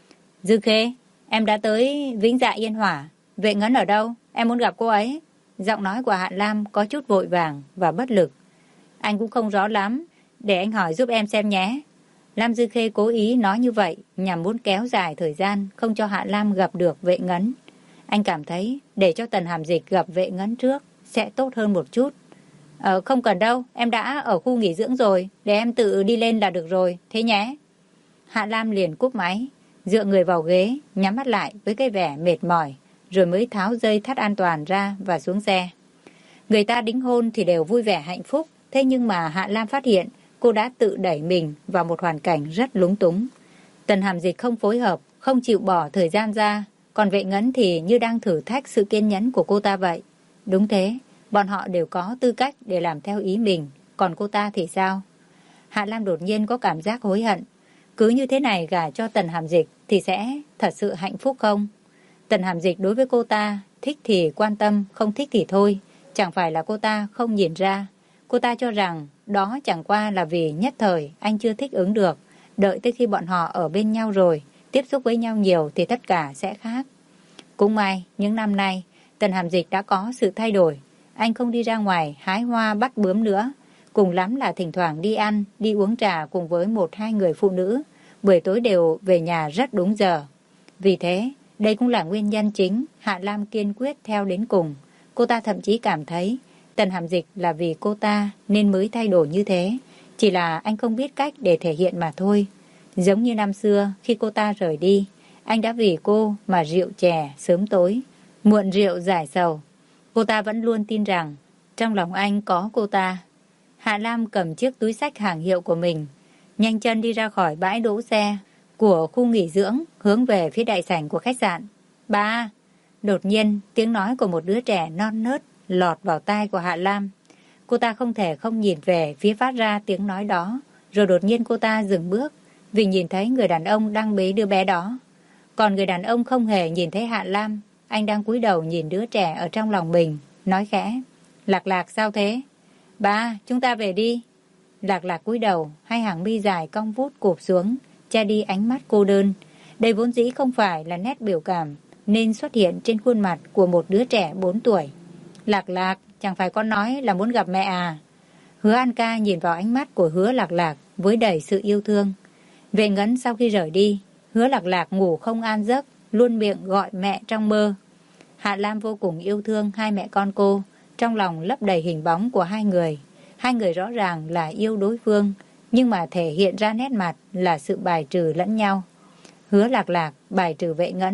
Dư Khê, em đã tới Vĩnh Dạ Yên Hỏa. Vệ Ngấn ở đâu? Em muốn gặp cô ấy. Giọng nói của Hạ Lam có chút vội vàng và bất lực. Anh cũng không rõ lắm, để anh hỏi giúp em xem nhé. Lam Dư Khê cố ý nói như vậy nhằm muốn kéo dài thời gian, không cho Hạ Lam gặp được Vệ Ngấn. Anh cảm thấy để cho Tần Hàm Dịch gặp Vệ Ngấn trước sẽ tốt hơn một chút. Không cần đâu, em đã ở khu nghỉ dưỡng rồi, để em tự đi lên là được rồi, thế nhé. Hạ Lam liền cúp máy, dựa người vào ghế, nhắm mắt lại với cái vẻ mệt mỏi, rồi mới tháo dây thắt an toàn ra và xuống xe. Người ta đính hôn thì đều vui vẻ hạnh phúc, thế nhưng mà Hạ Lam phát hiện cô đã tự đẩy mình vào một hoàn cảnh rất lúng túng. Tần Hàm Dịch không phối hợp, không chịu bỏ thời gian ra, còn Vệ Ngấn thì như đang thử thách sự kiên nhẫn của cô ta vậy. Đúng thế, bọn họ đều có tư cách để làm theo ý mình, còn cô ta thì sao? Hạ Lam đột nhiên có cảm giác hối hận. Cứ như thế này gả cho Tần Hàm Dịch thì sẽ thật sự hạnh phúc không? Tần Hàm Dịch đối với cô ta, thích thì quan tâm, không thích thì thôi. Chẳng phải là cô ta không nhìn ra. Cô ta cho rằng đó chẳng qua là vì nhất thời anh chưa thích ứng được. Đợi tới khi bọn họ ở bên nhau rồi, tiếp xúc với nhau nhiều thì tất cả sẽ khác. Cũng may, những năm nay, Tần Hàm Dịch đã có sự thay đổi. Anh không đi ra ngoài hái hoa bắt bướm nữa. Cùng lắm là thỉnh thoảng đi ăn, đi uống trà cùng với 1-2 người phụ nữ. Buổi tối đều về nhà rất đúng giờ. Vì thế, đây cũng là nguyên nhân chính Hạ Lam kiên quyết theo đến cùng. Cô ta thậm chí cảm thấy Tần Hàm Dịch là vì cô ta nên mới thay đổi như thế. Chỉ là anh không biết cách để thể hiện mà thôi. Giống như năm xưa khi cô ta rời đi, anh đã vì cô mà rượu chè sớm tối, muộn rượu giải sầu. Cô ta vẫn luôn tin rằng trong lòng anh có cô ta. Hạ Lam cầm chiếc túi xách hàng hiệu của mình, nhanh chân đi ra khỏi bãi đỗ xe của khu nghỉ dưỡng, hướng về phía đại sảnh của khách sạn. Ba! Đột nhiên, tiếng nói của một đứa trẻ non nớt lọt vào tai của Hạ Lam. Cô ta không thể không nhìn về phía phát ra tiếng nói đó, rồi đột nhiên cô ta dừng bước, vì nhìn thấy người đàn ông đang bế đứa bé đó. Còn người đàn ông không hề nhìn thấy Hạ Lam, anh đang cúi đầu nhìn đứa trẻ ở trong lòng mình, nói khẽ. Lạc Lạc sao thế? Ba, chúng ta về đi. Lạc Lạc cúi đầu, hai hàng mi dài cong vút cụp xuống, che đi ánh mắt cô đơn. Đây vốn dĩ không phải là nét biểu cảm nên xuất hiện trên khuôn mặt của một đứa trẻ 4 tuổi. Lạc Lạc, chẳng phải con nói là muốn gặp mẹ à? Hứa An Ca nhìn vào ánh mắt của Hứa Lạc Lạc với đầy sự yêu thương. Vệ Ngấn sau khi rời đi, Hứa Lạc Lạc ngủ không an giấc, luôn miệng gọi mẹ trong mơ. Hạ Lam vô cùng yêu thương hai mẹ con cô, trong lòng lấp đầy hình bóng của hai người. Hai người rõ ràng là yêu đối phương, nhưng mà thể hiện ra nét mặt là sự bài trừ lẫn nhau. Hứa Lạc Lạc bài trừ Vệ Ngấn,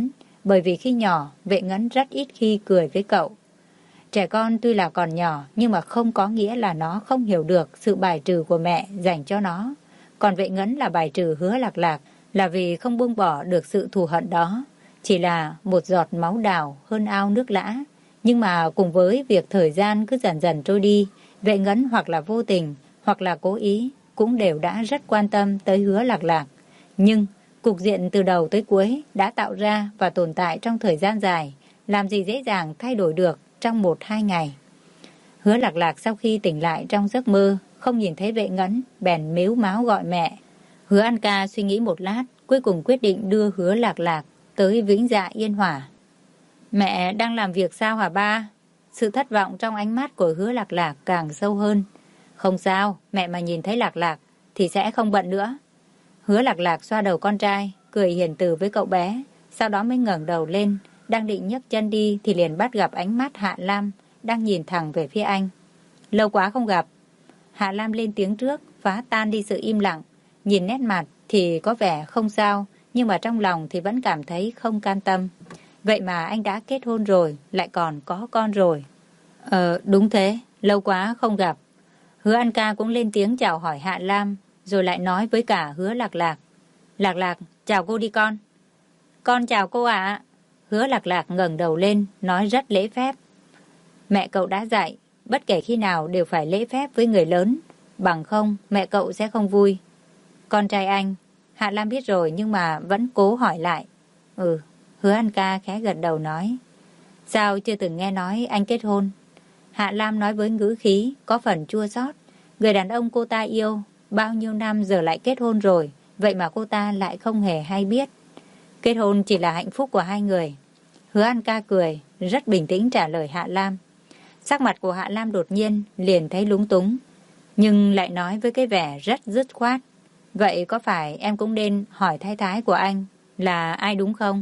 bởi vì khi nhỏ, Vệ Ngấn rất ít khi cười với cậu. Trẻ con tuy là còn nhỏ, nhưng mà không có nghĩa là nó không hiểu được sự bài trừ của mẹ dành cho nó. Còn Vệ Ngấn là bài trừ Hứa Lạc Lạc là vì không buông bỏ được sự thù hận đó. Chỉ là một giọt máu đào hơn ao nước lã. Nhưng mà cùng với việc thời gian cứ dần dần trôi đi, Vệ Ngấn hoặc là vô tình, hoặc là cố ý, cũng đều đã rất quan tâm tới Hứa Lạc Lạc. Nhưng cục diện từ đầu tới cuối đã tạo ra và tồn tại trong thời gian dài, làm gì dễ dàng thay đổi được trong 1-2 ngày. Hứa Lạc Lạc sau khi tỉnh lại trong giấc mơ, không nhìn thấy Vệ Ngấn, bèn mếu máo gọi mẹ. Hứa An Ca suy nghĩ một lát, cuối cùng quyết định đưa Hứa Lạc Lạc tới Vĩnh Dạ Yên Hòa. Mẹ đang làm việc sao hả ba? Sự thất vọng trong ánh mắt của Hứa Lạc Lạc càng sâu hơn. Không sao, mẹ mà nhìn thấy Lạc Lạc thì sẽ không bận nữa. Hứa Lạc Lạc xoa đầu con trai, cười hiền từ với cậu bé, sau đó mới ngẩng đầu lên, đang định nhấc chân đi thì liền bắt gặp ánh mắt Hạ Lam đang nhìn thẳng về phía anh. Lâu quá không gặp. Hạ Lam lên tiếng trước, phá tan đi sự im lặng. Nhìn nét mặt thì có vẻ không sao, nhưng mà trong lòng thì vẫn cảm thấy không cam tâm. Vậy mà anh đã kết hôn rồi, lại còn có con rồi. Đúng thế, lâu quá không gặp. Hứa An Ca cũng lên tiếng chào hỏi Hạ Lam, rồi lại nói với cả Hứa Lạc Lạc. Lạc Lạc, chào cô đi con. Con chào cô ạ. Hứa Lạc Lạc ngẩng đầu lên, nói rất lễ phép. Mẹ cậu đã dạy, bất kể khi nào đều phải lễ phép với người lớn, bằng không mẹ cậu sẽ không vui. Con trai anh, Hạ Lam biết rồi nhưng mà vẫn cố hỏi lại. Hứa An Ca khẽ gật đầu nói. Sao chưa từng nghe nói anh kết hôn? Hạ Lam nói với ngữ khí có phần chua xót. Người đàn ông cô ta yêu bao nhiêu năm giờ lại kết hôn rồi, vậy mà cô ta lại không hề hay biết. Kết hôn chỉ là hạnh phúc của hai người. Hứa An Ca cười, rất bình tĩnh trả lời Hạ Lam. Sắc mặt của Hạ Lam đột nhiên liền thấy lúng túng, nhưng lại nói với cái vẻ rất dứt khoát. Vậy có phải em cũng nên hỏi thái thái của anh là ai đúng không?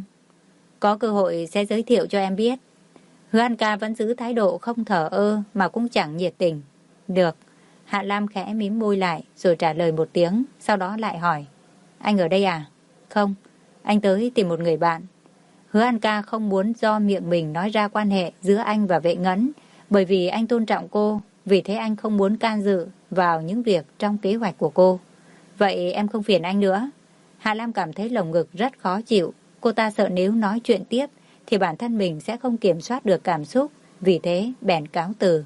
Có cơ hội sẽ giới thiệu cho em biết. Hứa An Ca vẫn giữ thái độ không thờ ơ mà cũng chẳng nhiệt tình. Được. Hạ Lam khẽ mím môi lại rồi trả lời một tiếng, sau đó lại hỏi. Anh ở đây à? Không, anh tới tìm một người bạn. Hứa An Ca không muốn do miệng mình nói ra quan hệ giữa anh và Vệ Ngấn, bởi vì anh tôn trọng cô, vì thế anh không muốn can dự vào những việc trong kế hoạch của cô. Vậy em không phiền anh nữa. Hạ Lam cảm thấy lồng ngực rất khó chịu. Cô ta sợ nếu nói chuyện tiếp thì bản thân mình sẽ không kiểm soát được cảm xúc, vì thế bèn cáo từ.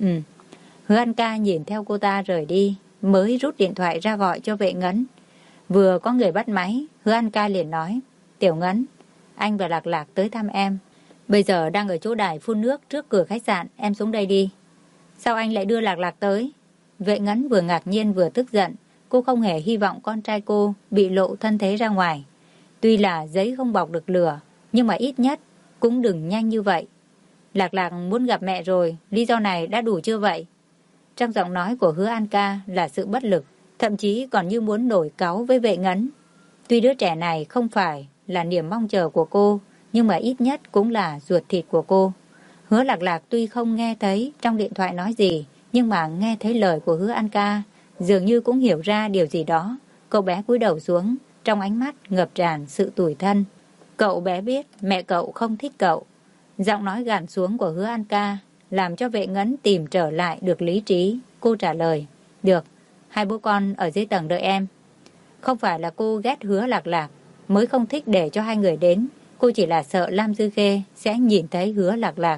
Hứa An Ca nhìn theo cô ta rời đi, mới rút điện thoại ra gọi cho Vệ Ngấn. Vừa có người bắt máy, Hứa An Ca liền nói. Tiểu Ngấn, anh và Lạc Lạc tới thăm em. Bây giờ đang ở chỗ đài phun nước trước cửa khách sạn, em xuống đây đi. Sao anh lại đưa Lạc Lạc tới? Vệ Ngấn vừa ngạc nhiên vừa tức giận. Cô không hề hy vọng con trai cô bị lộ thân thế ra ngoài. Tuy là giấy không bọc được lửa, nhưng mà ít nhất cũng đừng nhanh như vậy. Lạc Lạc muốn gặp mẹ rồi, lý do này đã đủ chưa vậy? Trong giọng nói của Hứa An Ca là sự bất lực, thậm chí còn như muốn nổi cáu với Vệ Ngấn. Tuy đứa trẻ này không phải là niềm mong chờ của cô, nhưng mà ít nhất cũng là ruột thịt của cô. Hứa Lạc Lạc tuy không nghe thấy trong điện thoại nói gì, nhưng mà nghe thấy lời của Hứa An Ca, dường như cũng hiểu ra điều gì đó. Cậu bé cúi đầu xuống, trong ánh mắt ngập tràn sự tủi thân. Cậu bé biết mẹ cậu không thích cậu. Giọng nói gằn xuống của Hứa An Ca làm cho Vệ Ngấn tìm trở lại được lý trí. Cô trả lời. Được, hai bố con ở dưới tầng đợi em. Không phải là cô ghét Hứa Lạc Lạc mới không thích để cho hai người đến. Cô chỉ là sợ Lam Dư Khê sẽ nhìn thấy Hứa Lạc Lạc.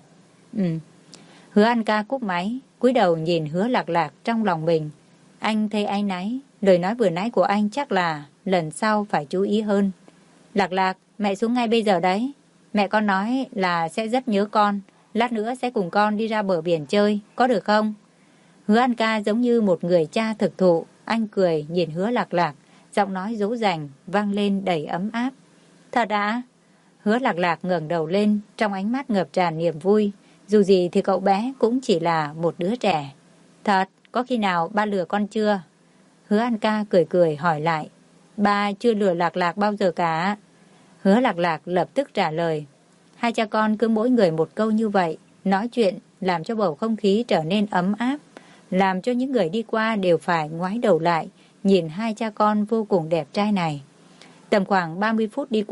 Hứa An Ca cúp máy, cúi đầu nhìn Hứa Lạc Lạc trong lòng mình. Anh thấy áy náy, lời nói vừa nãy của anh chắc là lần sau phải chú ý hơn. Lạc Lạc, mẹ xuống ngay bây giờ đấy. Mẹ con nói là sẽ rất nhớ con, lát nữa sẽ cùng con đi ra bờ biển chơi, có được không? Hứa An Ca giống như một người cha thực thụ, anh cười nhìn Hứa Lạc Lạc, giọng nói dỗ dành vang lên đầy ấm áp. Thật ạ? Hứa Lạc Lạc ngẩng đầu lên, trong ánh mắt ngập tràn niềm vui. Dù gì thì cậu bé cũng chỉ là một đứa trẻ. Thật, có khi nào ba lừa con chưa? Hứa An Ca cười cười hỏi lại. Ba chưa lừa Lạc Lạc bao giờ cả. Hứa Lạc Lạc lập tức trả lời. Hai cha con cứ mỗi người một câu như vậy, nói chuyện làm cho bầu không khí trở nên ấm áp, làm cho những người đi qua đều phải ngoái đầu lại, nhìn hai cha con vô cùng đẹp trai này. Tầm khoảng 30 phút đi qua,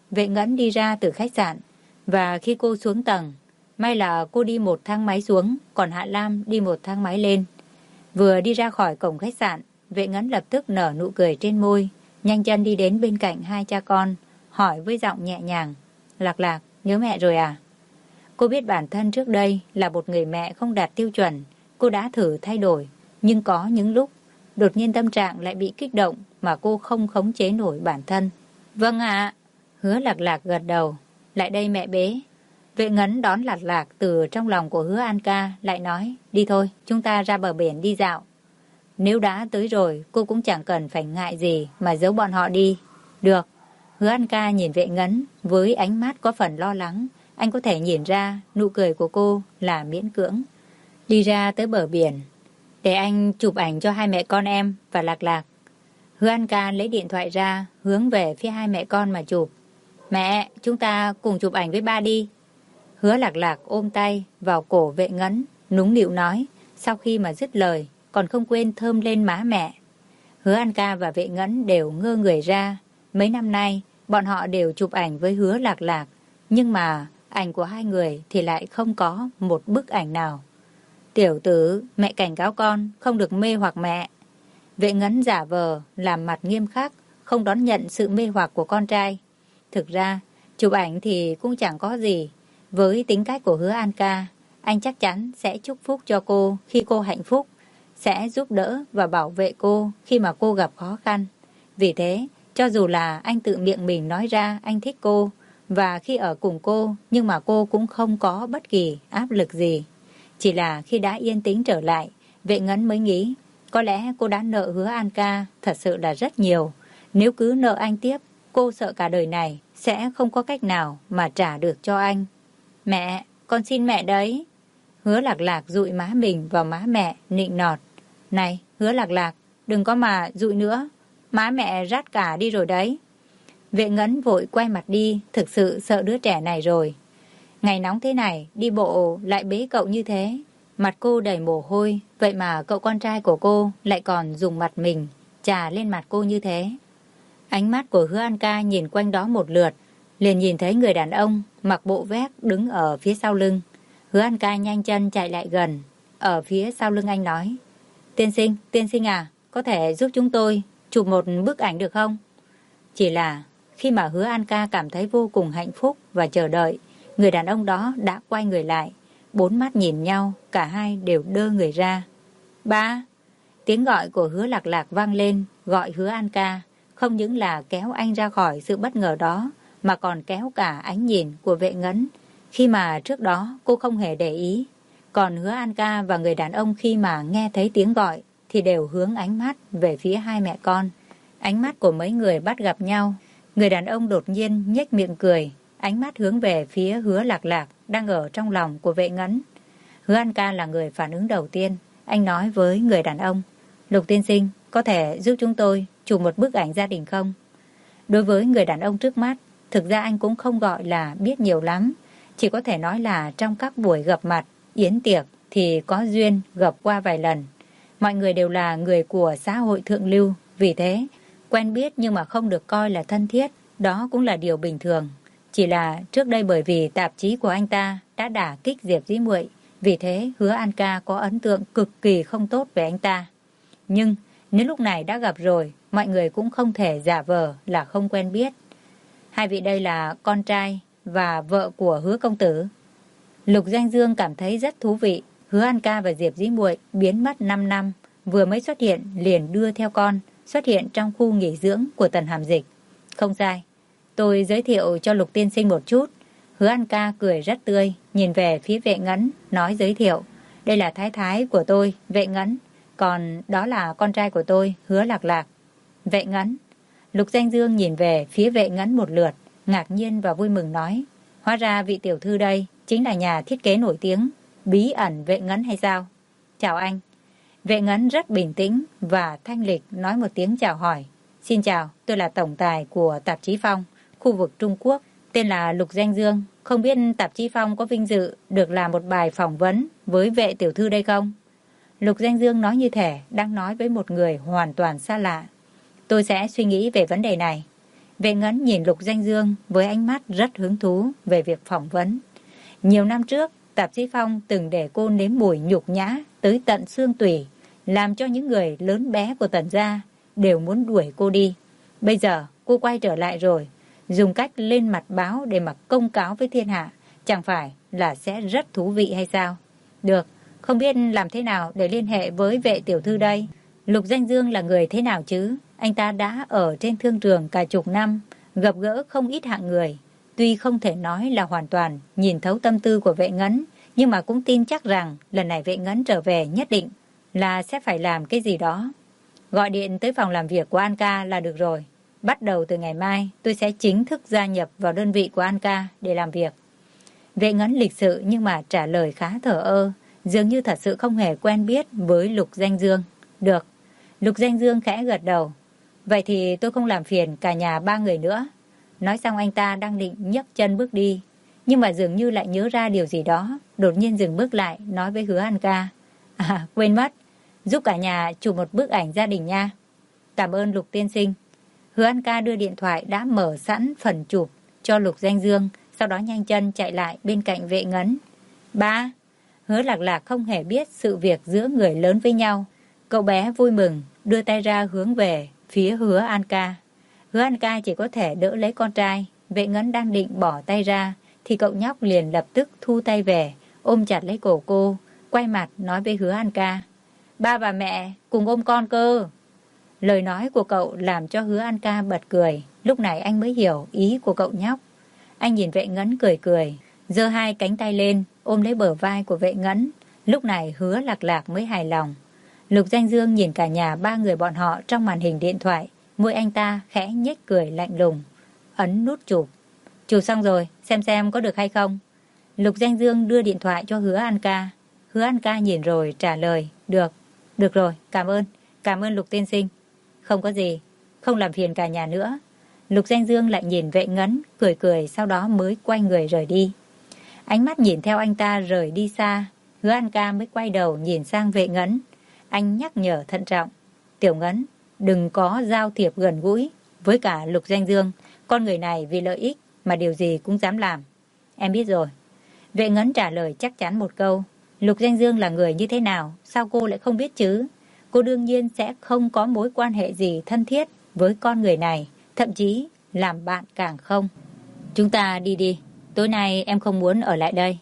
Vệ Ngẫn đi ra từ khách sạn, và khi cô xuống tầng, may là cô đi một thang máy xuống, còn Hạ Lam đi một thang máy lên. Vừa đi ra khỏi cổng khách sạn, Vệ Ngẫn lập tức nở nụ cười trên môi, nhanh chân đi đến bên cạnh hai cha con, hỏi với giọng nhẹ nhàng: Lạc Lạc, nhớ mẹ rồi à? Cô biết bản thân trước đây là một người mẹ không đạt tiêu chuẩn, cô đã thử thay đổi, nhưng có những lúc đột nhiên tâm trạng lại bị kích động mà cô không khống chế nổi bản thân. Vâng ạ. Hứa Lạc Lạc gật đầu. Lại đây mẹ bế. Vệ Ngẫn đón Lạc Lạc từ trong lòng của Hứa An Ca, lại nói: Đi thôi, chúng ta ra bờ biển đi dạo. Nếu đã tới rồi, cô cũng chẳng cần phải ngại gì mà giấu bọn họ đi. Được. Hứa An Ca nhìn Vệ Ngẫn với ánh mắt có phần lo lắng. Anh có thể nhìn ra nụ cười của cô là miễn cưỡng. Đi ra tới bờ biển, để anh chụp ảnh cho hai mẹ con em và Lạc Lạc. Hứa An Ca lấy điện thoại ra, hướng về phía hai mẹ con mà chụp. Mẹ, chúng ta cùng chụp ảnh với ba đi. Hứa Lạc Lạc ôm tay vào cổ Vệ Ngẫn, nũng nịu nói, sau khi mà dứt lời, còn không quên thơm lên má mẹ. Hứa An Ca và Vệ Ngẫn đều ngơ người ra. Mấy năm nay, bọn họ đều chụp ảnh với Hứa Lạc Lạc, nhưng mà ảnh của hai người thì lại không có một bức ảnh nào. Tiểu tử, mẹ cảnh cáo con, không được mê hoặc mẹ. Vệ Ngẫn giả vờ, làm mặt nghiêm khắc, không đón nhận sự mê hoặc của con trai. Thực ra, chụp ảnh thì cũng chẳng có gì. Với tính cách của Hứa An Ca, anh chắc chắn sẽ chúc phúc cho cô khi cô hạnh phúc, sẽ giúp đỡ và bảo vệ cô khi mà cô gặp khó khăn. Vì thế, cho dù là anh tự miệng mình nói ra anh thích cô, và khi ở cùng cô, nhưng mà cô cũng không có bất kỳ áp lực gì. Chỉ là khi đã yên tĩnh trở lại, Vệ Ngẫn mới nghĩ, có lẽ cô đã nợ Hứa An Ca thật sự là rất nhiều. Nếu cứ nợ anh tiếp, cô sợ cả đời này sẽ không có cách nào mà trả được cho anh. Mẹ, con xin mẹ đấy. Hứa Lạc Lạc dụi má mình vào má mẹ, nịnh nọt. Này, Hứa Lạc Lạc, đừng có mà dụi nữa. Má mẹ rát cả đi rồi đấy. Vệ Ngẫn vội quay mặt đi, thực sự sợ đứa trẻ này rồi. Ngày nóng thế này, đi bộ lại bế cậu như thế. Mặt cô đầy mồ hôi, vậy mà cậu con trai của cô lại còn dùng mặt mình chà lên mặt cô như thế. Ánh mắt của Hứa An Ca nhìn quanh đó một lượt, liền nhìn thấy người đàn ông mặc bộ vest đứng ở phía sau lưng. Hứa An Ca nhanh chân chạy lại gần, ở phía sau lưng anh nói, tiên sinh à, có thể giúp chúng tôi chụp một bức ảnh được không? Chỉ là khi mà Hứa An Ca cảm thấy vô cùng hạnh phúc và chờ đợi, người đàn ông đó đã quay người lại, bốn mắt nhìn nhau, cả hai đều đơ người ra. Ba! Tiếng gọi của Hứa Lạc Lạc vang lên, gọi Hứa An Ca, không những là kéo anh ra khỏi sự bất ngờ đó, mà còn kéo cả ánh nhìn của Vệ Ngẫn, khi mà trước đó cô không hề để ý. Còn Hứa An Ca và người đàn ông khi mà nghe thấy tiếng gọi thì đều hướng ánh mắt về phía hai mẹ con. Ánh mắt của mấy người bắt gặp nhau, người đàn ông đột nhiên nhếch miệng cười, ánh mắt hướng về phía Hứa Lạc Lạc đang ở trong lòng của Vệ Ngẫn. Hứa An Ca là người phản ứng đầu tiên, anh nói với người đàn ông, Lục tiên sinh, có thể giúp chúng tôi chụp một bức ảnh gia đình không? Đối với người đàn ông trước mắt, thực ra anh cũng không gọi là biết nhiều lắm, chỉ có thể nói là trong các buổi gặp mặt, yến tiệc thì có duyên gặp qua vài lần. Mọi người đều là người của xã hội thượng lưu, vì thế quen biết nhưng mà không được coi là thân thiết, đó cũng là điều bình thường. Chỉ là trước đây bởi vì tạp chí của anh ta đã đả kích Diệp Dĩ Muội, vì thế Hứa An Ca có ấn tượng cực kỳ không tốt về anh ta. Nhưng nếu lúc này đã gặp rồi, mọi người cũng không thể giả vờ là không quen biết. Hai vị đây là con trai và vợ của Hứa công tử. Lục Danh Dương cảm thấy rất thú vị. Hứa An Ca và Diệp Dĩ Muội biến mất 5 năm, vừa mới xuất hiện liền đưa theo con, xuất hiện trong khu nghỉ dưỡng của Tần Hàm Dịch. Không sai, tôi giới thiệu cho Lục tiên sinh một chút. Hứa An Ca cười rất tươi, nhìn về phía Vệ Ngẫn, nói giới thiệu. Đây là thái thái của tôi, Vệ Ngẫn, còn đó là con trai của tôi, Hứa Lạc Lạc. Vệ Ngẫn. Lục Danh Dương nhìn về phía Vệ Ngẫn một lượt, ngạc nhiên và vui mừng nói, hóa ra vị tiểu thư đây chính là nhà thiết kế nổi tiếng, Bí ẩn Vệ Ngẫn hay sao? Chào anh. Vệ Ngẫn rất bình tĩnh và thanh lịch nói một tiếng chào hỏi. Xin chào, tôi là tổng tài của tạp chí Phong, khu vực Trung Quốc, tên là Lục Danh Dương. Không biết tạp chí Phong có vinh dự được làm một bài phỏng vấn với Vệ tiểu thư đây không? Lục Danh Dương nói như thể đang nói với một người hoàn toàn xa lạ. Tôi sẽ suy nghĩ về vấn đề này. Vệ Ngấn nhìn Lục Danh Dương với ánh mắt rất hứng thú về việc phỏng vấn. Nhiều năm trước, tạp chí Phong từng để cô nếm mùi nhục nhã tới tận xương tủy, làm cho những người lớn bé của Tần gia đều muốn đuổi cô đi. Bây giờ cô quay trở lại rồi, dùng cách lên mặt báo để mà công cáo với thiên hạ, chẳng phải là sẽ rất thú vị hay sao? Được, không biết làm thế nào để liên hệ với Vệ tiểu thư đây? Lục Danh Dương là người thế nào chứ? Anh ta đã ở trên thương trường cả chục năm, gặp gỡ không ít hạng người. Tuy không thể nói là hoàn toàn nhìn thấu tâm tư của Vệ Ngấn, nhưng mà cũng tin chắc rằng lần này Vệ Ngấn trở về nhất định là sẽ phải làm cái gì đó. Gọi điện tới phòng làm việc của An ca là được rồi. Bắt đầu từ ngày mai, tôi sẽ chính thức gia nhập vào đơn vị của An ca để làm việc. Vệ Ngấn lịch sự nhưng mà trả lời khá thờ ơ, dường như thật sự không hề quen biết với Lục Danh Dương. Được. Lục Danh Dương khẽ gật đầu. Vậy thì tôi không làm phiền cả nhà ba người nữa. Nói xong anh ta đang định nhấc chân bước đi, nhưng mà dường như lại nhớ ra điều gì đó, đột nhiên dừng bước lại, nói với Hứa An ca. À, quên mất, giúp cả nhà chụp một bức ảnh gia đình nha. Cảm ơn Lục tiên sinh. Hứa An ca đưa điện thoại đã mở sẵn phần chụp cho Lục Danh Dương, sau đó nhanh chân chạy lại bên cạnh Vệ Ngấn. Ba, Hứa Lạc Lạc không hề biết sự việc giữa người lớn với nhau. Cậu bé vui mừng, đưa tay ra hướng về phía Hứa An ca. Hứa An ca chỉ có thể đỡ lấy con trai. Vệ Ngấn đang định bỏ tay ra, thì cậu nhóc liền lập tức thu tay về, ôm chặt lấy cổ cô, quay mặt nói với Hứa An ca. Ba và mẹ cùng ôm con cơ. Lời nói của cậu làm cho Hứa An ca bật cười. Lúc này anh mới hiểu ý của cậu nhóc. Anh nhìn Vệ Ngấn cười cười, giơ hai cánh tay lên, ôm lấy bờ vai của Vệ Ngấn. Lúc này Hứa Lạc Lạc mới hài lòng. Lục Danh Dương nhìn cả nhà ba người bọn họ trong màn hình điện thoại, môi anh ta khẽ nhếch cười lạnh lùng, ấn nút chụp. Chụp xong rồi, xem có được hay không. Lục Danh Dương đưa điện thoại cho Hứa An ca. Hứa An ca nhìn rồi trả lời, được rồi, cảm ơn Lục tiên sinh. Không có gì, không làm phiền cả nhà nữa. Lục Danh Dương lại nhìn Vệ Ngấn, cười cười, sau đó mới quay người rời đi. Ánh mắt nhìn theo anh ta rời đi xa, Hứa An ca mới quay đầu nhìn sang Vệ Ngấn. Anh nhắc nhở thận trọng. Tiểu Ngấn, đừng có giao thiệp gần gũi với cả Lục Danh Dương. Con người này vì lợi ích mà điều gì cũng dám làm. Em biết rồi. Vệ Ngấn trả lời chắc chắn một câu. Lục Danh Dương là người như thế nào, sao cô lại không biết chứ? Cô đương nhiên sẽ không có mối quan hệ gì thân thiết với con người này, thậm chí làm bạn càng không. Chúng ta đi đi, tối nay em không muốn ở lại đây.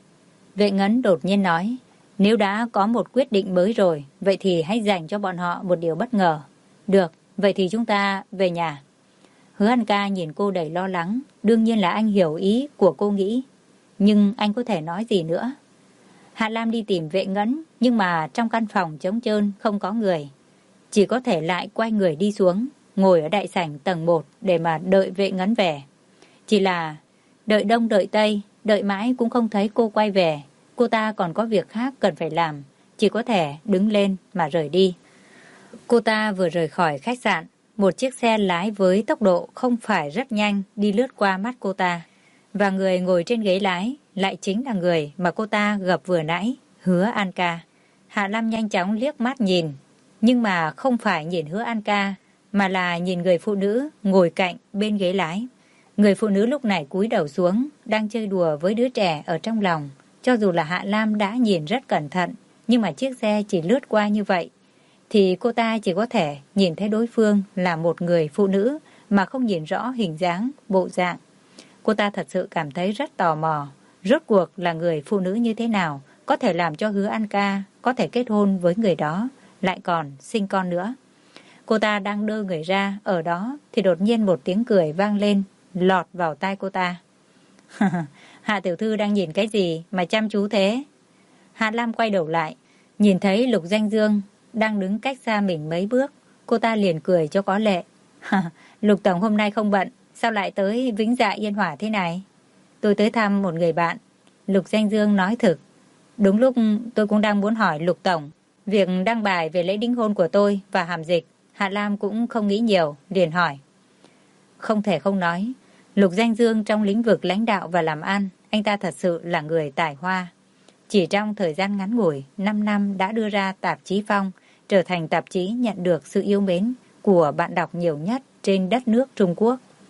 Vệ Ngấn đột nhiên nói. Nếu đã có một quyết định mới rồi, vậy thì hãy dành cho bọn họ một điều bất ngờ. Được, vậy thì chúng ta về nhà. Hứa An ca nhìn cô đầy lo lắng. Đương nhiên là anh hiểu ý của cô nghĩ, nhưng anh có thể nói gì nữa. Hạ Lam đi tìm Vệ Ngấn, nhưng mà trong căn phòng trống trơn không có người. Chỉ có thể lại quay người đi xuống, ngồi ở đại sảnh tầng 1 để mà đợi Vệ Ngấn về. Chỉ là đợi đông đợi tây, đợi mãi cũng không thấy cô quay về. Cô ta còn có việc khác cần phải làm, chỉ có thể đứng lên mà rời đi. Cô ta vừa rời khỏi khách sạn, một chiếc xe lái với tốc độ không phải rất nhanh đi lướt qua mắt cô ta. Và người ngồi trên ghế lái lại chính là người mà cô ta gặp vừa nãy, Hứa An ca. Hạ Lam nhanh chóng liếc mắt nhìn, nhưng mà không phải nhìn Hứa An ca, mà là nhìn người phụ nữ ngồi cạnh bên ghế lái. Người phụ nữ lúc này cúi đầu xuống, đang chơi đùa với đứa trẻ ở trong lòng. Cho dù là Hạ Lam đã nhìn rất cẩn thận, nhưng mà chiếc xe chỉ lướt qua như vậy, thì cô ta chỉ có thể nhìn thấy đối phương là một người phụ nữ mà không nhìn rõ hình dáng, bộ dạng. Cô ta thật sự cảm thấy rất tò mò, rốt cuộc là người phụ nữ như thế nào có thể làm cho Hứa An ca có thể kết hôn với người đó, lại còn sinh con nữa. Cô ta đang đơ người ra ở đó thì đột nhiên một tiếng cười vang lên, lọt vào tai cô ta. Hạ tiểu thư đang nhìn cái gì mà chăm chú thế? Hạ Lam quay đầu lại, nhìn thấy Lục Danh Dương đang đứng cách xa mình mấy bước. Cô ta liền cười cho có lệ. Lục tổng hôm nay không bận, sao lại tới Vĩnh Dạ Yên Hỏa thế này? Tôi tới thăm một người bạn. Lục Danh Dương nói thực. Đúng lúc tôi cũng đang muốn hỏi Lục tổng việc đăng bài về lễ đính hôn của tôi và Hàm Dịch. Hạ Lam cũng không nghĩ nhiều, liền hỏi. Không thể không nói, Lục Danh Dương trong lĩnh vực lãnh đạo và làm ăn, anh ta thật sự là người tài hoa. Chỉ trong thời gian ngắn ngủi, 5 năm đã đưa ra tạp chí Phong, trở thành tạp chí nhận được sự yêu mến của bạn đọc nhiều nhất trên đất nước Trung Quốc.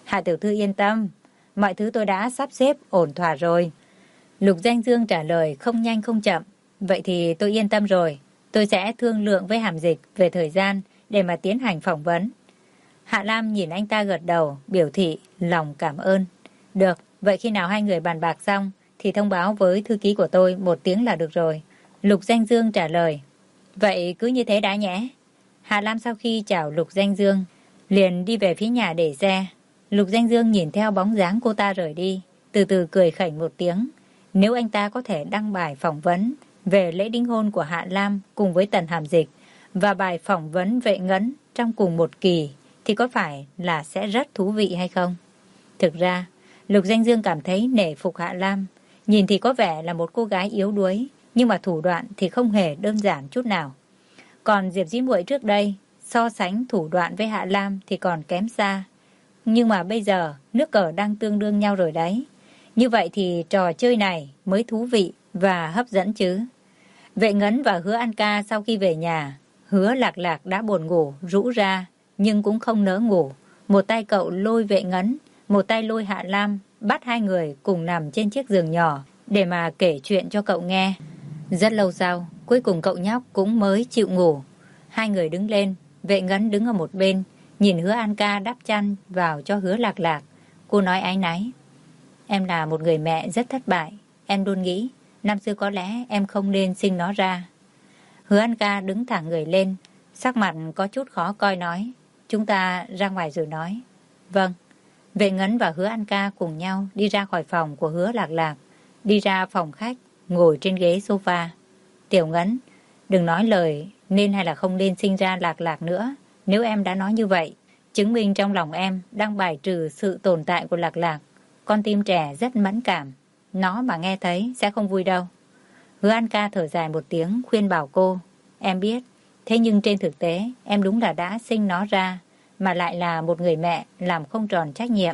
Hạ tiểu thư yên tâm, mọi thứ tôi đã sắp xếp ổn thỏa rồi. Lục Danh Dương trả lời không nhanh không chậm. Vậy thì tôi yên tâm rồi. Tôi sẽ thương lượng với Hàm Dịch về thời gian để mà tiến hành phỏng vấn. Hạ Lam nhìn anh ta gật đầu, biểu thị lòng cảm ơn. Được, vậy khi nào hai người bàn bạc xong thì thông báo với thư ký của tôi 1 tiếng là được rồi. Lục Danh Dương trả lời. Vậy cứ như thế đã nhé. Hạ Lam sau khi chào Lục Danh Dương liền đi về phía nhà để xe. Lục Danh Dương nhìn theo bóng dáng cô ta rời đi, từ từ cười khẩy một tiếng. Nếu anh ta có thể đăng bài phỏng vấn về lễ đính hôn của Hạ Lam cùng với Tần Hàm Dịch và bài phỏng vấn Vệ Ngấn trong cùng một kỳ thì có phải là sẽ rất thú vị hay không? Thực ra, Lục Danh Dương cảm thấy nể phục Hạ Lam. Nhìn thì có vẻ là một cô gái yếu đuối, nhưng mà thủ đoạn thì không hề đơn giản chút nào. Còn Diệp Dĩ Muội trước đây, so sánh thủ đoạn với Hạ Lam thì còn kém xa. Nhưng mà bây giờ, nước cờ đang tương đương nhau rồi đấy. Như vậy thì trò chơi này mới thú vị và hấp dẫn chứ. Vệ Ngấn và Hứa An Ca sau khi về nhà, Hứa Lạc Lạc đã buồn ngủ, rũ ra, nhưng cũng không nỡ ngủ. Một tay cậu lôi Vệ Ngấn, một tay lôi Hạ Lam, bắt hai người cùng nằm trên chiếc giường nhỏ để mà kể chuyện cho cậu nghe. Rất lâu sau, cuối cùng cậu nhóc cũng mới chịu ngủ. Hai người đứng lên, Vệ Ngấn đứng ở một bên, nhìn Hứa An Ca đắp chăn vào cho Hứa Lạc Lạc. Cô nói áy náy. Em là một người mẹ rất thất bại. Em luôn nghĩ năm xưa có lẽ em không nên sinh nó ra. Hứa An Ca đứng thẳng người lên, sắc mặt có chút khó coi nói. Chúng ta ra ngoài rồi nói. Vâng. Vệ Ngấn và Hứa An Ca cùng nhau đi ra khỏi phòng của Hứa Lạc Lạc, đi ra phòng khách, ngồi trên ghế sofa. Tiểu Ngấn, đừng nói lời nên hay là không nên sinh ra Lạc Lạc nữa. Nếu em đã nói như vậy, chứng minh trong lòng em đang bài trừ sự tồn tại của Lạc Lạc. Con tim trẻ rất mẫn cảm, nó mà nghe thấy sẽ không vui đâu. Hứa An Ca thở dài một tiếng khuyên bảo cô. Em biết, thế nhưng trên thực tế em đúng là đã sinh nó ra, mà lại là một người mẹ làm không tròn trách nhiệm.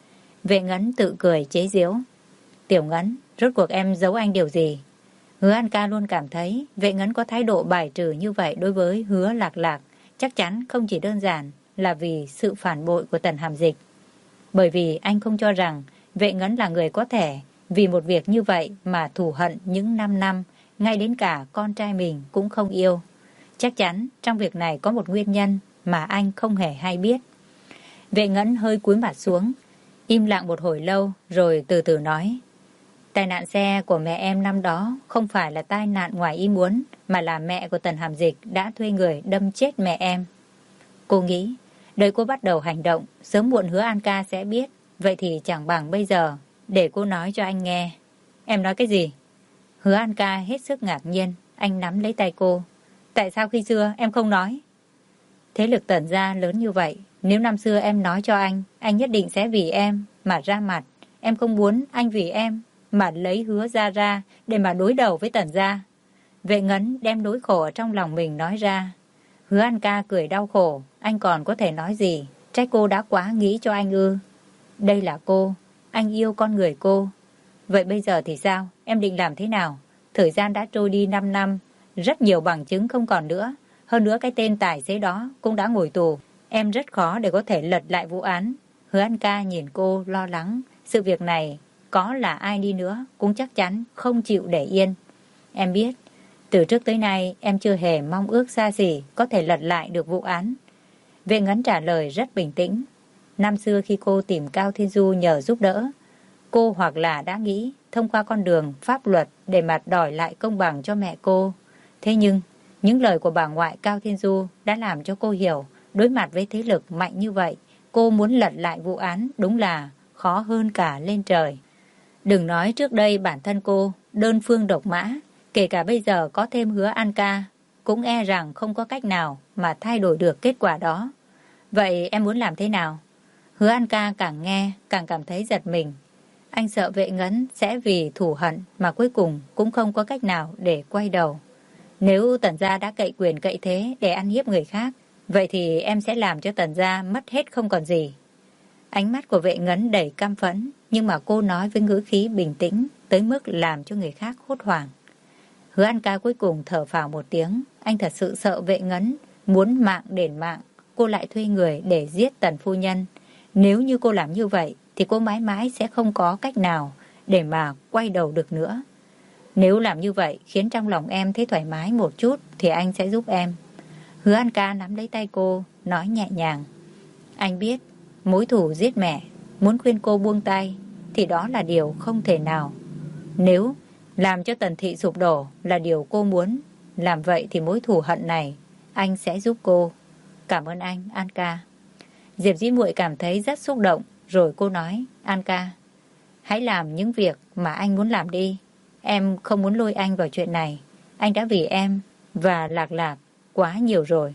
Vệ Ngấn tự cười chế giễu. Tiểu Ngấn, rốt cuộc em giấu anh điều gì? Hứa An Ca luôn cảm thấy Vệ Ngấn có thái độ bài trừ như vậy đối với Hứa Lạc Lạc chắc chắn không chỉ đơn giản là vì sự phản bội của Tần Hàm Dịch. Bởi vì anh không cho rằng Vệ Ngấn là người có thể vì một việc như vậy mà thù hận những 5 năm, ngay đến cả con trai mình cũng không yêu. Chắc chắn trong việc này có một nguyên nhân mà anh không hề hay biết. Vệ Ngấn hơi cúi mặt xuống, im lặng một hồi lâu rồi từ từ nói. Tai nạn xe của mẹ em năm đó không phải là tai nạn ngoài ý muốn, mà là mẹ của Tần Hàm Dịch đã thuê người đâm chết mẹ em. Cô nghĩ, đợi cô bắt đầu hành động, sớm muộn Hứa An Ca sẽ biết. Vậy thì chẳng bằng bây giờ, để cô nói cho anh nghe. Em nói cái gì? Hứa An Ca hết sức ngạc nhiên, anh nắm lấy tay cô. Tại sao khi xưa em không nói? Thế lực Tần gia lớn như vậy, nếu năm xưa em nói cho anh nhất định sẽ vì em mà ra mặt. Em không muốn anh vì em mà lấy Hứa gia ra để mà đối đầu với Tần gia. Vệ Ngấn đem nỗi khổ ở trong lòng mình nói ra. Hứa An Ca cười đau khổ, anh còn có thể nói gì? Trách cô đã quá nghĩ cho anh ư? Đây là cô, anh yêu con người cô. Vậy bây giờ thì sao? Em định làm thế nào? Thời gian đã trôi đi 5 năm, rất nhiều bằng chứng không còn nữa. Hơn nữa cái tên tài xế đó cũng đã ngồi tù. Em rất khó để có thể lật lại vụ án. Hứa An Ca nhìn cô lo lắng. Sự việc này có là ai đi nữa cũng chắc chắn không chịu để yên. Em biết, từ trước tới nay em chưa hề mong ước xa xỉ có thể lật lại được vụ án. Vệ Ngấn trả lời rất bình tĩnh. Năm xưa khi cô tìm Cao Thiên Du nhờ giúp đỡ, cô hoặc là đã nghĩ thông qua con đường pháp luật để mà đòi lại công bằng cho mẹ cô. Thế nhưng, những lời của bà ngoại Cao Thiên Du đã làm cho cô hiểu đối mặt với thế lực mạnh như vậy, cô muốn lật lại vụ án đúng là khó hơn cả lên trời. Đừng nói trước đây bản thân cô đơn phương độc mã, kể cả bây giờ có thêm Hứa An Ca, cũng e rằng không có cách nào mà thay đổi được kết quả đó. Vậy em muốn làm thế nào? Hứa An Ca càng nghe càng cảm thấy giật mình. Anh sợ Vệ Ngấn sẽ vì thù hận mà cuối cùng cũng không có cách nào để quay đầu. Nếu Tần gia đã cậy quyền cậy thế để ăn hiếp người khác, vậy thì em sẽ làm cho Tần gia mất hết không còn gì. Ánh mắt của Vệ Ngấn đầy căm phẫn, nhưng mà cô nói với ngữ khí bình tĩnh tới mức làm cho người khác hốt hoảng. Hứa An Ca cuối cùng thở phào một tiếng. Anh thật sự sợ Vệ Ngấn muốn mạng đền mạng, cô lại thuê người để giết Tần phu nhân. Nếu như cô làm như vậy thì cô mãi mãi sẽ không có cách nào để mà quay đầu được nữa. Nếu làm như vậy khiến trong lòng em thấy thoải mái một chút thì anh sẽ giúp em. Hứa An Ca nắm lấy tay cô, nói nhẹ nhàng. Anh biết, mối thù giết mẹ, muốn khuyên cô buông tay thì đó là điều không thể nào. Nếu làm cho Tần Thị sụp đổ là điều cô muốn, làm vậy thì mối thù hận này anh sẽ giúp cô. Cảm ơn anh, An Ca. Diệp Dĩ Muội cảm thấy rất xúc động, rồi cô nói, An Ca, hãy làm những việc mà anh muốn làm đi. Em không muốn lôi anh vào chuyện này. Anh đã vì em và Lạc Lạc quá nhiều rồi.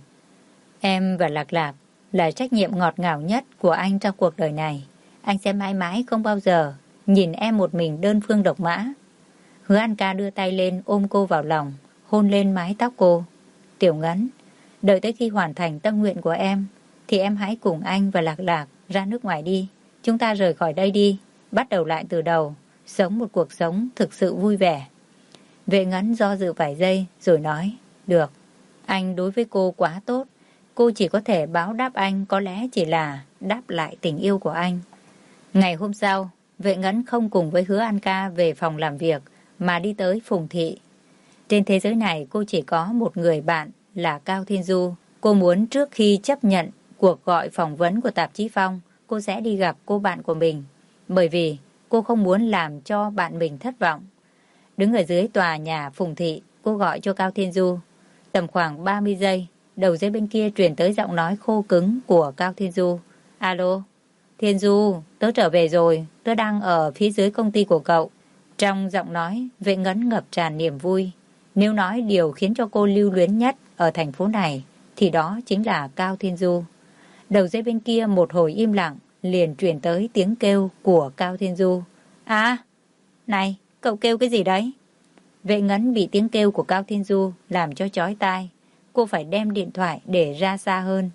Em và Lạc Lạc là trách nhiệm ngọt ngào nhất của anh trong cuộc đời này. Anh sẽ mãi mãi không bao giờ nhìn em một mình đơn phương độc mã. Hứa An Ca đưa tay lên ôm cô vào lòng, hôn lên mái tóc cô. Tiểu Ngấn, đợi tới khi hoàn thành tâm nguyện của em thì em hãy cùng anh và Lạc Lạc ra nước ngoài đi. Chúng ta rời khỏi đây đi, bắt đầu lại từ đầu, sống một cuộc sống thực sự vui vẻ. Vệ Ngấn do dự vài giây rồi nói, được, anh đối với cô quá tốt. Cô chỉ có thể báo đáp anh, có lẽ chỉ là đáp lại tình yêu của anh. Ngày hôm sau, Vệ Ngấn không cùng với Hứa An Ca về phòng làm việc mà đi tới Phùng Thị. Trên thế giới này cô chỉ có một người bạn là Cao Thiên Du. Cô muốn trước khi chấp nhận cuộc gọi phỏng vấn của tạp chí Phong, cô sẽ đi gặp cô bạn của mình. Bởi vì cô không muốn làm cho bạn mình thất vọng. Đứng ở dưới tòa nhà Phùng Thị, cô gọi cho Cao Thiên Du. Tầm khoảng 30 giây, đầu dây bên kia truyền tới giọng nói khô cứng của Cao Thiên Du. Alo, Thiên Du, tớ trở về rồi, tớ đang ở phía dưới công ty của cậu. Trong giọng nói, Vệ Ngấn ngập tràn niềm vui. Nếu nói điều khiến cho cô lưu luyến nhất ở thành phố này, thì đó chính là Cao Thiên Du. Đầu dây bên kia một hồi im lặng, liền truyền tới tiếng kêu của Cao Thiên Du. À, này, cậu kêu cái gì đấy? Vệ Ngấn bị tiếng kêu của Cao Thiên Du làm cho chói tai. Cô phải đem điện thoại để ra xa hơn.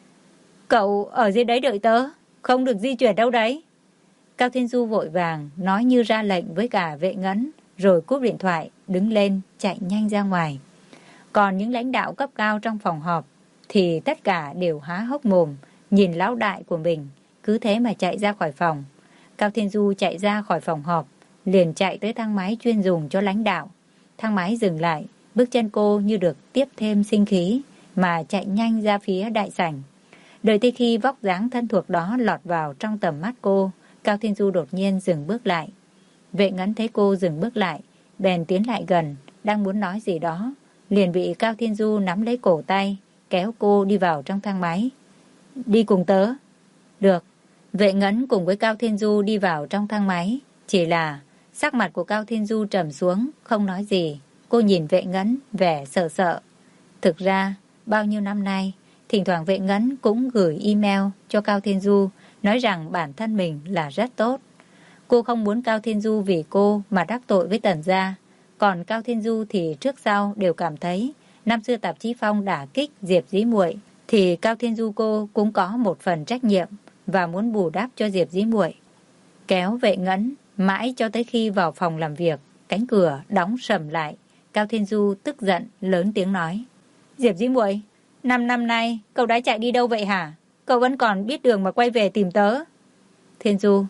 Cậu ở dưới đấy đợi tớ, không được di chuyển đâu đấy. Cao Thiên Du vội vàng nói như ra lệnh với cả Vệ Ngấn, rồi cúp điện thoại, đứng lên, chạy nhanh ra ngoài. Còn những lãnh đạo cấp cao trong phòng họp thì tất cả đều há hốc mồm, nhìn lão đại của mình, cứ thế mà chạy ra khỏi phòng. Cao Thiên Du chạy ra khỏi phòng họp, liền chạy tới thang máy chuyên dùng cho lãnh đạo. Thang máy dừng lại, bước chân cô như được tiếp thêm sinh khí, mà chạy nhanh ra phía đại sảnh. Đợi tới khi vóc dáng thân thuộc đó lọt vào trong tầm mắt cô, Cao Thiên Du đột nhiên dừng bước lại. Vệ Ngấn thấy cô dừng bước lại, bèn tiến lại gần, đang muốn nói gì đó, liền bị Cao Thiên Du nắm lấy cổ tay, kéo cô đi vào trong thang máy. Đi cùng tớ. Được. Vệ Ngấn cùng với Cao Thiên Du đi vào trong thang máy. Chỉ là sắc mặt của Cao Thiên Du trầm xuống, không nói gì. Cô nhìn Vệ Ngấn vẻ sợ sợ. Thực ra, bao nhiêu năm nay, thỉnh thoảng Vệ Ngấn cũng gửi email cho Cao Thiên Du, nói rằng bản thân mình là rất tốt. Cô không muốn Cao Thiên Du vì cô mà đắc tội với Tần gia. Còn Cao Thiên Du thì trước sau đều cảm thấy năm xưa tạp chí Phong đả kích Diệp Dĩ Muội thì Cao Thiên Du cô cũng có một phần trách nhiệm và muốn bù đắp cho Diệp Dĩ Muội. Kéo Vệ Ngấn mãi cho tới khi vào phòng làm việc, cánh cửa đóng sầm lại. Cao Thiên Du tức giận lớn tiếng nói: Diệp Dĩ Muội, 5 năm nay cậu đã chạy đi đâu vậy hả? Cậu vẫn còn biết đường mà quay về tìm tớ. Thiên Du: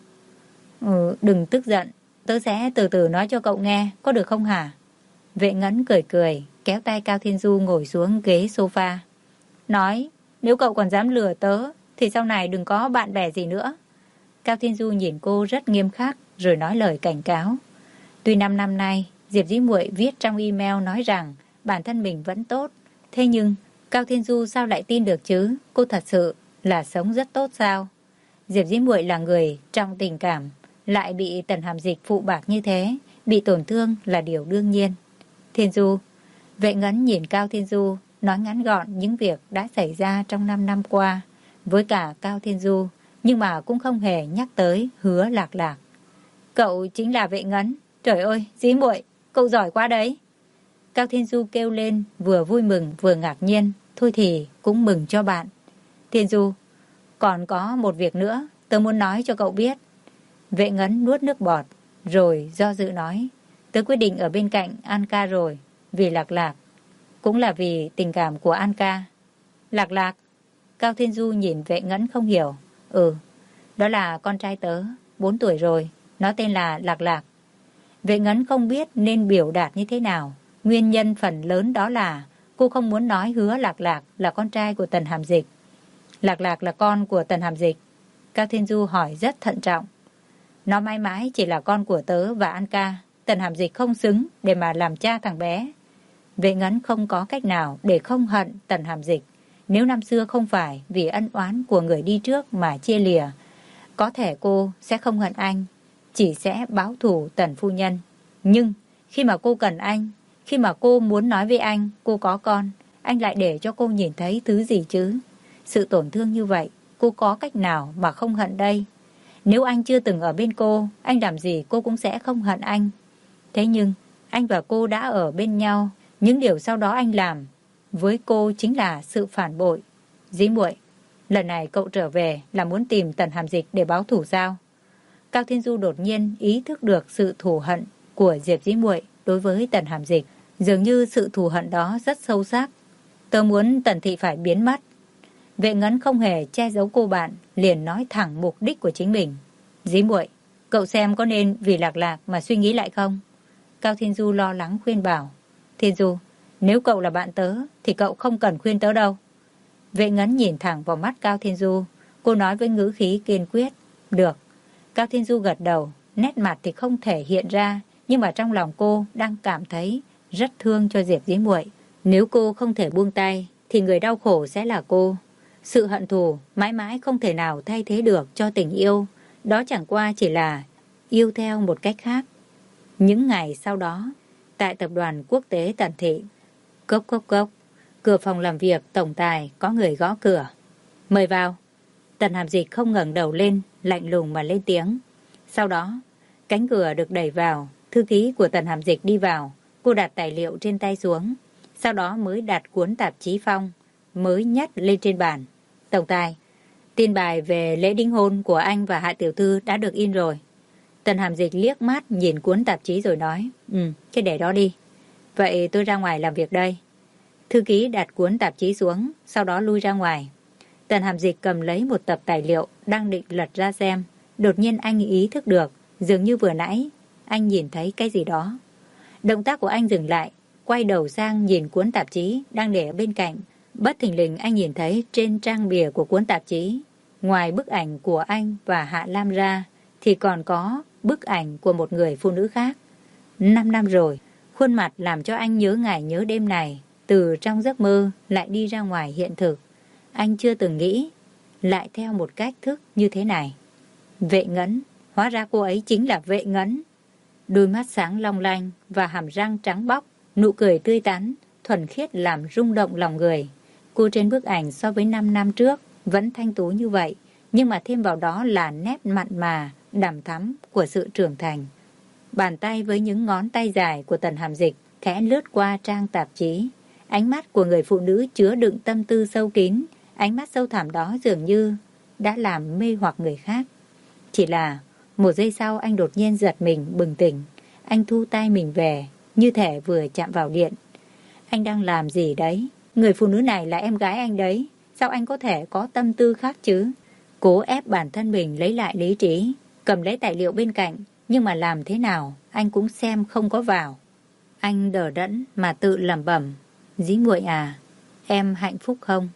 đừng tức giận, tớ sẽ từ từ nói cho cậu nghe, có được không hả? Vệ Ngấn cười cười, kéo tay Cao Thiên Du ngồi xuống ghế sofa. Nói, nếu cậu còn dám lừa tớ thì sau này đừng có bạn bè gì nữa. Cao Thiên Du nhìn cô rất nghiêm khắc rồi nói lời cảnh cáo. Tuy 5 năm nay Diệp Dĩ Muội viết trong email nói rằng bản thân mình vẫn tốt, thế nhưng Cao Thiên Du sao lại tin được chứ? Cô thật sự là sống rất tốt sao? Diệp Dĩ Muội là người trong tình cảm, lại bị Tần Hàm Dịch phụ bạc như thế, bị tổn thương là điều đương nhiên. Thiên Du. Vệ Ngấn nhìn Cao Thiên Du, nói ngắn gọn những việc đã xảy ra trong 5 năm qua với cả Cao Thiên Du, nhưng mà cũng không hề nhắc tới Hứa Lạc Lạc. Cậu chính là Vệ Ngấn. Trời ơi, Dĩ Muội, cậu giỏi quá đấy. Cao Thiên Du kêu lên, vừa vui mừng vừa ngạc nhiên. Thôi thì cũng mừng cho bạn. Thiên Du, còn có một việc nữa tớ muốn nói cho cậu biết. Vệ Ngấn nuốt nước bọt rồi do dự nói: tớ quyết định ở bên cạnh An Ca rồi, vì Lạc Lạc, cũng là vì tình cảm của An Ca. Lạc Lạc? Cao Thiên Du nhìn Vệ Ngấn không hiểu. Đó là con trai tớ, 4 tuổi rồi, nó tên là Lạc Lạc. Vệ Ngấn không biết nên biểu đạt như thế nào. Nguyên nhân phần lớn đó là cô không muốn nói Hứa Lạc Lạc là con trai của Tần Hàm Dịch. Lạc Lạc là con của Tần Hàm Dịch. Cao Thiên Du hỏi rất thận trọng. Nó mãi mãi chỉ là con của tớ và An Ca. Tần Hàm Dịch không xứng để mà làm cha thằng bé. Vệ Ngấn không có cách nào để không hận Tần Hàm Dịch. Nếu năm xưa không phải vì ân oán của người đi trước mà chia lìa, có thể cô sẽ không hận anh, chỉ sẽ báo thù Tần phu nhân. Nhưng khi mà cô cần anh, khi mà cô muốn nói với anh cô có con, anh lại để cho cô nhìn thấy thứ gì chứ? Sự tổn thương như vậy, cô có cách nào mà không hận đây? Nếu anh chưa từng ở bên cô, anh làm gì cô cũng sẽ không hận anh. Thế nhưng, anh và cô đã ở bên nhau, những điều sau đó anh làm với cô chính là sự phản bội. Dĩ muội, lần này cậu trở về là muốn tìm Tần Hàm Dịch để báo thù sao? Cao Thiên Du đột nhiên ý thức được sự thù hận của Diệp Dĩ muội đối với Tần Hàm Dịch. Dường như sự thù hận đó rất sâu sắc. Tớ muốn Tần thị phải biến mất. Vệ Ngấn không hề che giấu cô bạn, liền nói thẳng mục đích của chính mình. Dĩ muội, cậu xem có nên vì Lạc Lạc mà suy nghĩ lại không? Cao Thiên Du lo lắng khuyên bảo. Thiên Du, nếu cậu là bạn tớ thì cậu không cần khuyên tớ đâu. Vệ Ngấn nhìn thẳng vào mắt Cao Thiên Du. Cô nói với ngữ khí kiên quyết. Được. Cao Thiên Du gật đầu. Nét mặt thì không thể hiện ra, nhưng mà trong lòng cô đang cảm thấy rất thương cho Diệp Dĩ muội. Nếu cô không thể buông tay thì người đau khổ sẽ là cô. Sự hận thù mãi mãi không thể nào thay thế được cho tình yêu. Đó chẳng qua chỉ là yêu theo một cách khác. Những ngày sau đó, tại tập đoàn quốc tế Tần thị, cốc cốc cốc, cửa phòng làm việc tổng tài có người gõ cửa. Mời vào. Tần Hàm Dịch không ngẩng đầu lên, lạnh lùng mà lên tiếng. Sau đó, cánh cửa được đẩy vào, thư ký của Tần Hàm Dịch đi vào. Cô đặt tài liệu trên tay xuống, sau đó mới đặt cuốn tạp chí phong mới nhất lên trên bàn. Tổng tài, tin bài về lễ đính hôn của anh và Hạ tiểu thư đã được in rồi. Tần Hàm Dịch liếc mắt nhìn cuốn tạp chí rồi nói, cái để đó đi. Vậy tôi ra ngoài làm việc đây. Thư ký đặt cuốn tạp chí xuống, sau đó lui ra ngoài. Tần Hàm Dịch cầm lấy một tập tài liệu, đang định lật ra xem. Đột nhiên anh ý thức được, dường như vừa nãy, anh nhìn thấy cái gì đó. Động tác của anh dừng lại, quay đầu sang nhìn cuốn tạp chí đang để ở bên cạnh. Bất thình lình anh nhìn thấy trên trang bìa của cuốn tạp chí, ngoài bức ảnh của anh và Hạ Lam ra, thì còn có bức ảnh của một người phụ nữ khác. 5 năm rồi, khuôn mặt làm cho anh nhớ ngày nhớ đêm này, từ trong giấc mơ lại đi ra ngoài hiện thực. Anh chưa từng nghĩ lại theo một cách thức như thế này. Vệ Ngấn, hóa ra cô ấy chính là Vệ Ngấn. Đôi mắt sáng long lanh và hàm răng trắng bóc, nụ cười tươi tắn, thuần khiết làm rung động lòng người. Cô trên bức ảnh so với 5 năm trước vẫn thanh tú như vậy, nhưng mà thêm vào đó là nét mặn mà, đằm thắm của sự trưởng thành. Bàn tay với những ngón tay dài của Tần Hàm Dịch khẽ lướt qua trang tạp chí. Ánh mắt của người phụ nữ chứa đựng tâm tư sâu kín. Ánh mắt sâu thẳm đó dường như đã làm mê hoặc người khác. Chỉ là một giây sau anh đột nhiên giật mình bừng tỉnh. Anh thu tay mình về, như thể vừa chạm vào điện. Anh đang làm gì đấy? Người phụ nữ này là em gái anh đấy. Sao anh có thể có tâm tư khác chứ? Cố ép bản thân mình lấy lại lý trí, cầm lấy tài liệu bên cạnh, nhưng mà làm thế nào anh cũng xem không có vào. Anh đờ đẫn mà tự lẩm bẩm, Dĩ muội à, em hạnh phúc không?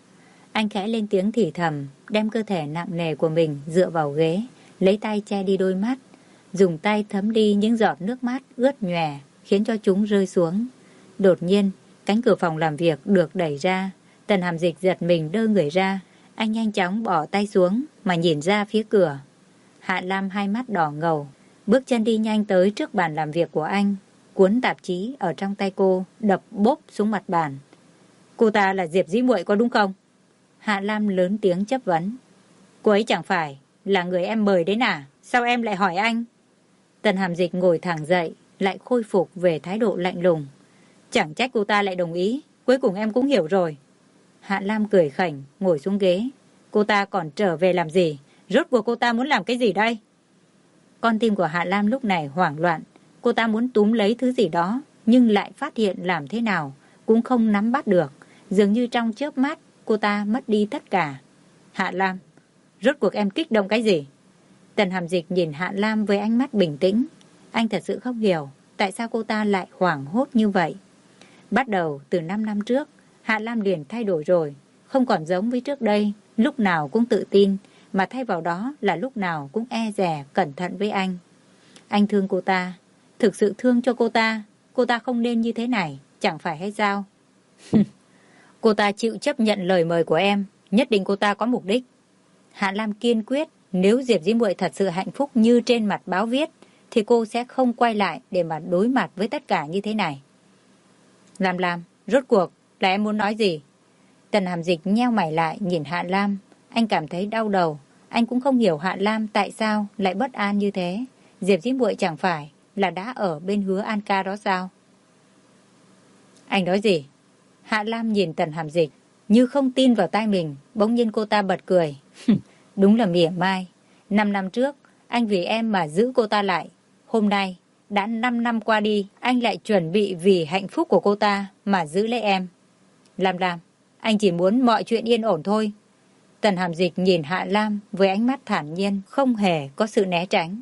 Anh khẽ lên tiếng thì thầm, đem cơ thể nặng nề của mình dựa vào ghế, lấy tay che đi đôi mắt, dùng tay thấm đi những giọt nước mắt ướt nhòe, khiến cho chúng rơi xuống. Đột nhiên, cánh cửa phòng làm việc được đẩy ra. Tần Hàm Dịch giật mình đơ người ra. Anh nhanh chóng bỏ tay xuống mà nhìn ra phía cửa. Hạ Lam hai mắt đỏ ngầu, bước chân đi nhanh tới trước bàn làm việc của anh. Cuốn tạp chí ở trong tay cô đập bốp xuống mặt bàn. Cô ta là Diệp Dĩ muội có đúng không? Hạ Lam lớn tiếng chất vấn. Cô ấy chẳng phải là người em mời đấy à? Sao em lại hỏi anh? Tần Hàm Dịch ngồi thẳng dậy, lại khôi phục về thái độ lạnh lùng. Chẳng trách cô ta lại đồng ý, cuối cùng em cũng hiểu rồi. Hạ Lam cười khỉnh, ngồi xuống ghế. Cô ta còn trở về làm gì? Rốt cuộc cô ta muốn làm cái gì đây? Con tim của Hạ Lam lúc này hoảng loạn. Cô ta muốn túm lấy thứ gì đó, nhưng lại phát hiện làm thế nào cũng không nắm bắt được. Dường như trong chớp mắt, cô ta mất đi tất cả. Hạ Lam, rốt cuộc em kích động cái gì? Tần Hàm Dịch nhìn Hạ Lam với ánh mắt bình tĩnh. Anh thật sự không hiểu tại sao cô ta lại hoảng hốt như vậy. Bắt đầu từ 5 năm trước, Hạ Lam liền thay đổi rồi. Không còn giống với trước đây, lúc nào cũng tự tin, mà thay vào đó là lúc nào cũng e dè, cẩn thận với anh. Anh thương cô ta, thực sự thương cho cô ta không nên như thế này, chẳng phải hay sao? Cô ta chịu chấp nhận lời mời của em, nhất định cô ta có mục đích. Hạ Lam kiên quyết, nếu Diệp Dĩ Muội thật sự hạnh phúc như trên mặt báo viết, thì cô sẽ không quay lại để mà đối mặt với tất cả như thế này. Lam, rốt cuộc là em muốn nói gì? Tần Hàm Dịch nheo mày lại nhìn Hạ Lam. Anh cảm thấy đau đầu. Anh cũng không hiểu Hạ Lam tại sao lại bất an như thế. Diệp Dĩ Muội chẳng phải là đã ở bên Hứa An Ca đó sao? Anh nói gì? Hạ Lam nhìn Tần Hàm Dịch như không tin vào tai mình. Bỗng nhiên cô ta bật cười. Đúng là mỉa mai. 5 năm trước anh vì em mà giữ cô ta lại. Hôm nay đã 5 năm qua đi, anh lại chuẩn bị vì hạnh phúc của cô ta mà giữ lấy em. Lam, anh chỉ muốn mọi chuyện yên ổn thôi. Tần Hàm Dịch nhìn Hạ Lam với ánh mắt thản nhiên, không hề có sự né tránh.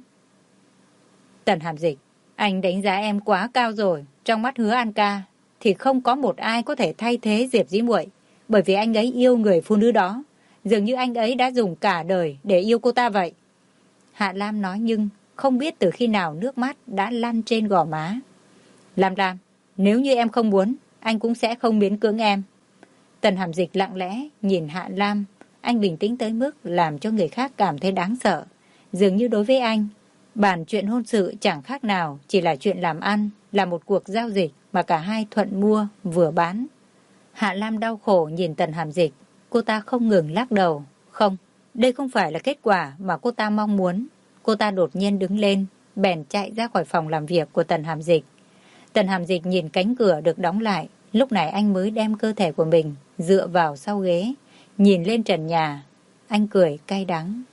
Tần Hàm Dịch, anh đánh giá em quá cao rồi. Trong mắt Hứa An Ca thì không có một ai có thể thay thế Diệp Dĩ Muội, bởi vì anh ấy yêu người phụ nữ đó, dường như anh ấy đã dùng cả đời để yêu cô ta vậy. Hạ Lam nói nhưng không biết từ khi nào nước mắt đã lăn trên gò má. Lam, nếu như em không muốn, anh cũng sẽ không miễn cưỡng em. Tần Hàm Dịch lặng lẽ nhìn Hạ Lam. Anh bình tĩnh tới mức làm cho người khác cảm thấy đáng sợ. Dường như đối với anh, bàn chuyện hôn sự chẳng khác nào chỉ là chuyện làm ăn, là một cuộc giao dịch mà cả hai thuận mua vừa bán. Hạ Lam đau khổ nhìn Tần Hàm Dịch. Cô ta không ngừng lắc đầu. Không, đây không phải là kết quả mà cô ta mong muốn. Cô ta đột nhiên đứng lên, bèn chạy ra khỏi phòng làm việc của Tần Hàm Dịch. Tần Hàm Dịch nhìn cánh cửa được đóng lại. Lúc này anh mới đem cơ thể của mình dựa vào sau ghế, nhìn lên trần nhà. Anh cười cay đắng.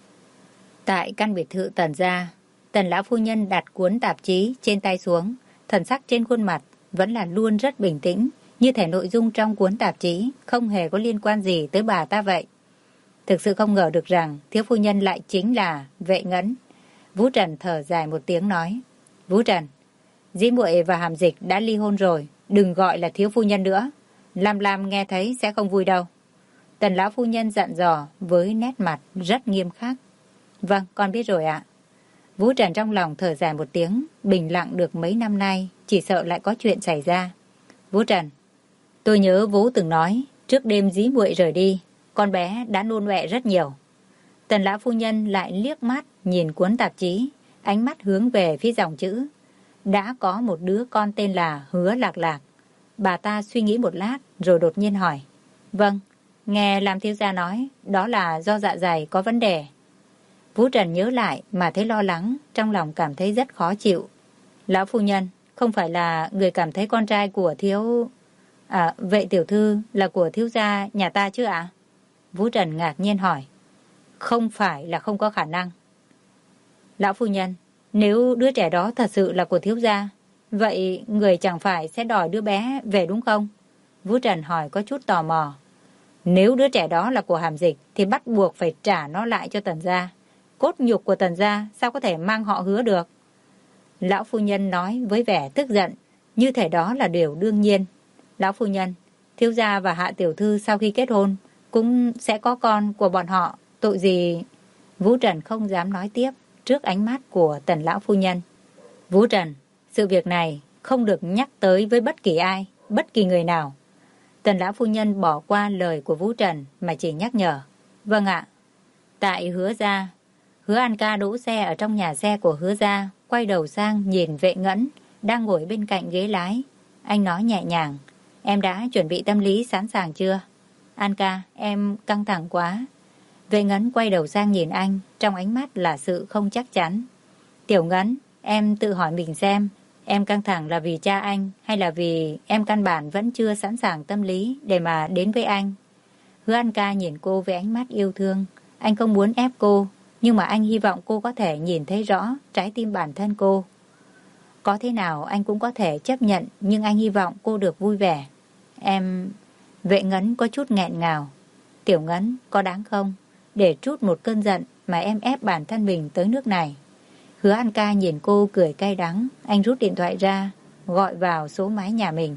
Tại căn biệt thự Tần gia, Tần lão phu nhân đặt cuốn tạp chí trên tay xuống. Thần sắc trên khuôn mặt vẫn là luôn rất bình tĩnh, như thể nội dung trong cuốn tạp chí không hề có liên quan gì tới bà ta vậy. Thực sự không ngờ được rằng thiếu phu nhân lại chính là Vệ Ngẫn. Vũ Trần thở dài một tiếng nói. Vũ Trần, Dĩ Muội và Hàm Dịch đã ly hôn rồi, đừng gọi là thiếu phu nhân nữa. Lam nghe thấy sẽ không vui đâu. Tần lão phu nhân dặn dò với nét mặt rất nghiêm khắc. Vâng, con biết rồi ạ. Vũ Trần trong lòng thở dài một tiếng, bình lặng được mấy năm nay, chỉ sợ lại có chuyện xảy ra. Vũ Trần, tôi nhớ Vũ từng nói, trước đêm Dĩ Muội rời đi, con bé đã nôn ọe rất nhiều. Tần lão phu nhân lại liếc mắt nhìn cuốn tạp chí, ánh mắt hướng về phía dòng chữ. Đã có một đứa con tên là Hứa Lạc Lạc. Bà ta suy nghĩ một lát rồi đột nhiên hỏi. Vâng, nghe Lam thiếu gia nói đó là do dạ dày có vấn đề. Vũ Trần nhớ lại mà thấy lo lắng, trong lòng cảm thấy rất khó chịu. Lão phu nhân, không phải là người cảm thấy con trai của thiếu... Vệ tiểu thư là của thiếu gia nhà ta chứ ạ? Vũ Trần ngạc nhiên hỏi. Không phải là không có khả năng. Lão phu nhân, nếu đứa trẻ đó thật sự là của thiếu gia, vậy người chẳng phải sẽ đòi đứa bé về đúng không? Vũ Trần hỏi có chút tò mò. Nếu đứa trẻ đó là của Hàm Dịch thì bắt buộc phải trả nó lại cho Tần gia. Cốt nhục của Tần gia sao có thể mang họ Hứa được? Lão phu nhân nói với vẻ tức giận, như thể đó là điều đương nhiên. Lão phu nhân, thiếu gia và Hạ tiểu thư sau khi kết hôn cũng sẽ có con của bọn họ, tội gì? Vũ Trần không dám nói tiếp trước ánh mắt của Tần lão phu nhân. Vũ Trần, sự việc này không được nhắc tới với bất kỳ ai, bất kỳ người nào. Tần lão phu nhân bỏ qua lời của Vũ Trần mà chỉ nhắc nhở. Vâng ạ. Tại Hứa gia, Hứa An Ca đỗ xe ở trong nhà xe của Hứa gia, quay đầu sang nhìn Vệ Ngẫn đang ngồi bên cạnh ghế lái. Anh nói nhẹ nhàng. Em đã chuẩn bị tâm lý sẵn sàng chưa? An Ca, em căng thẳng quá. Vệ Ngẫn quay đầu sang nhìn anh, trong ánh mắt là sự không chắc chắn. Tiểu Ngẫn, em tự hỏi mình xem, em căng thẳng là vì cha anh hay là vì em căn bản vẫn chưa sẵn sàng tâm lý để mà đến với anh? Hứa An Ca nhìn cô với ánh mắt yêu thương. Anh không muốn ép cô, nhưng mà anh hy vọng cô có thể nhìn thấy rõ trái tim bản thân cô. Có thế nào anh cũng có thể chấp nhận, nhưng anh hy vọng cô được vui vẻ. Em... Vệ Ngẫn có chút nghẹn ngào. Tiểu Ngẫn, có đáng không? để trút một cơn giận mà em ép bản thân mình tới nước này. Hứa An Ca nhìn cô cười cay đắng. Anh rút điện thoại ra, gọi vào số máy nhà mình.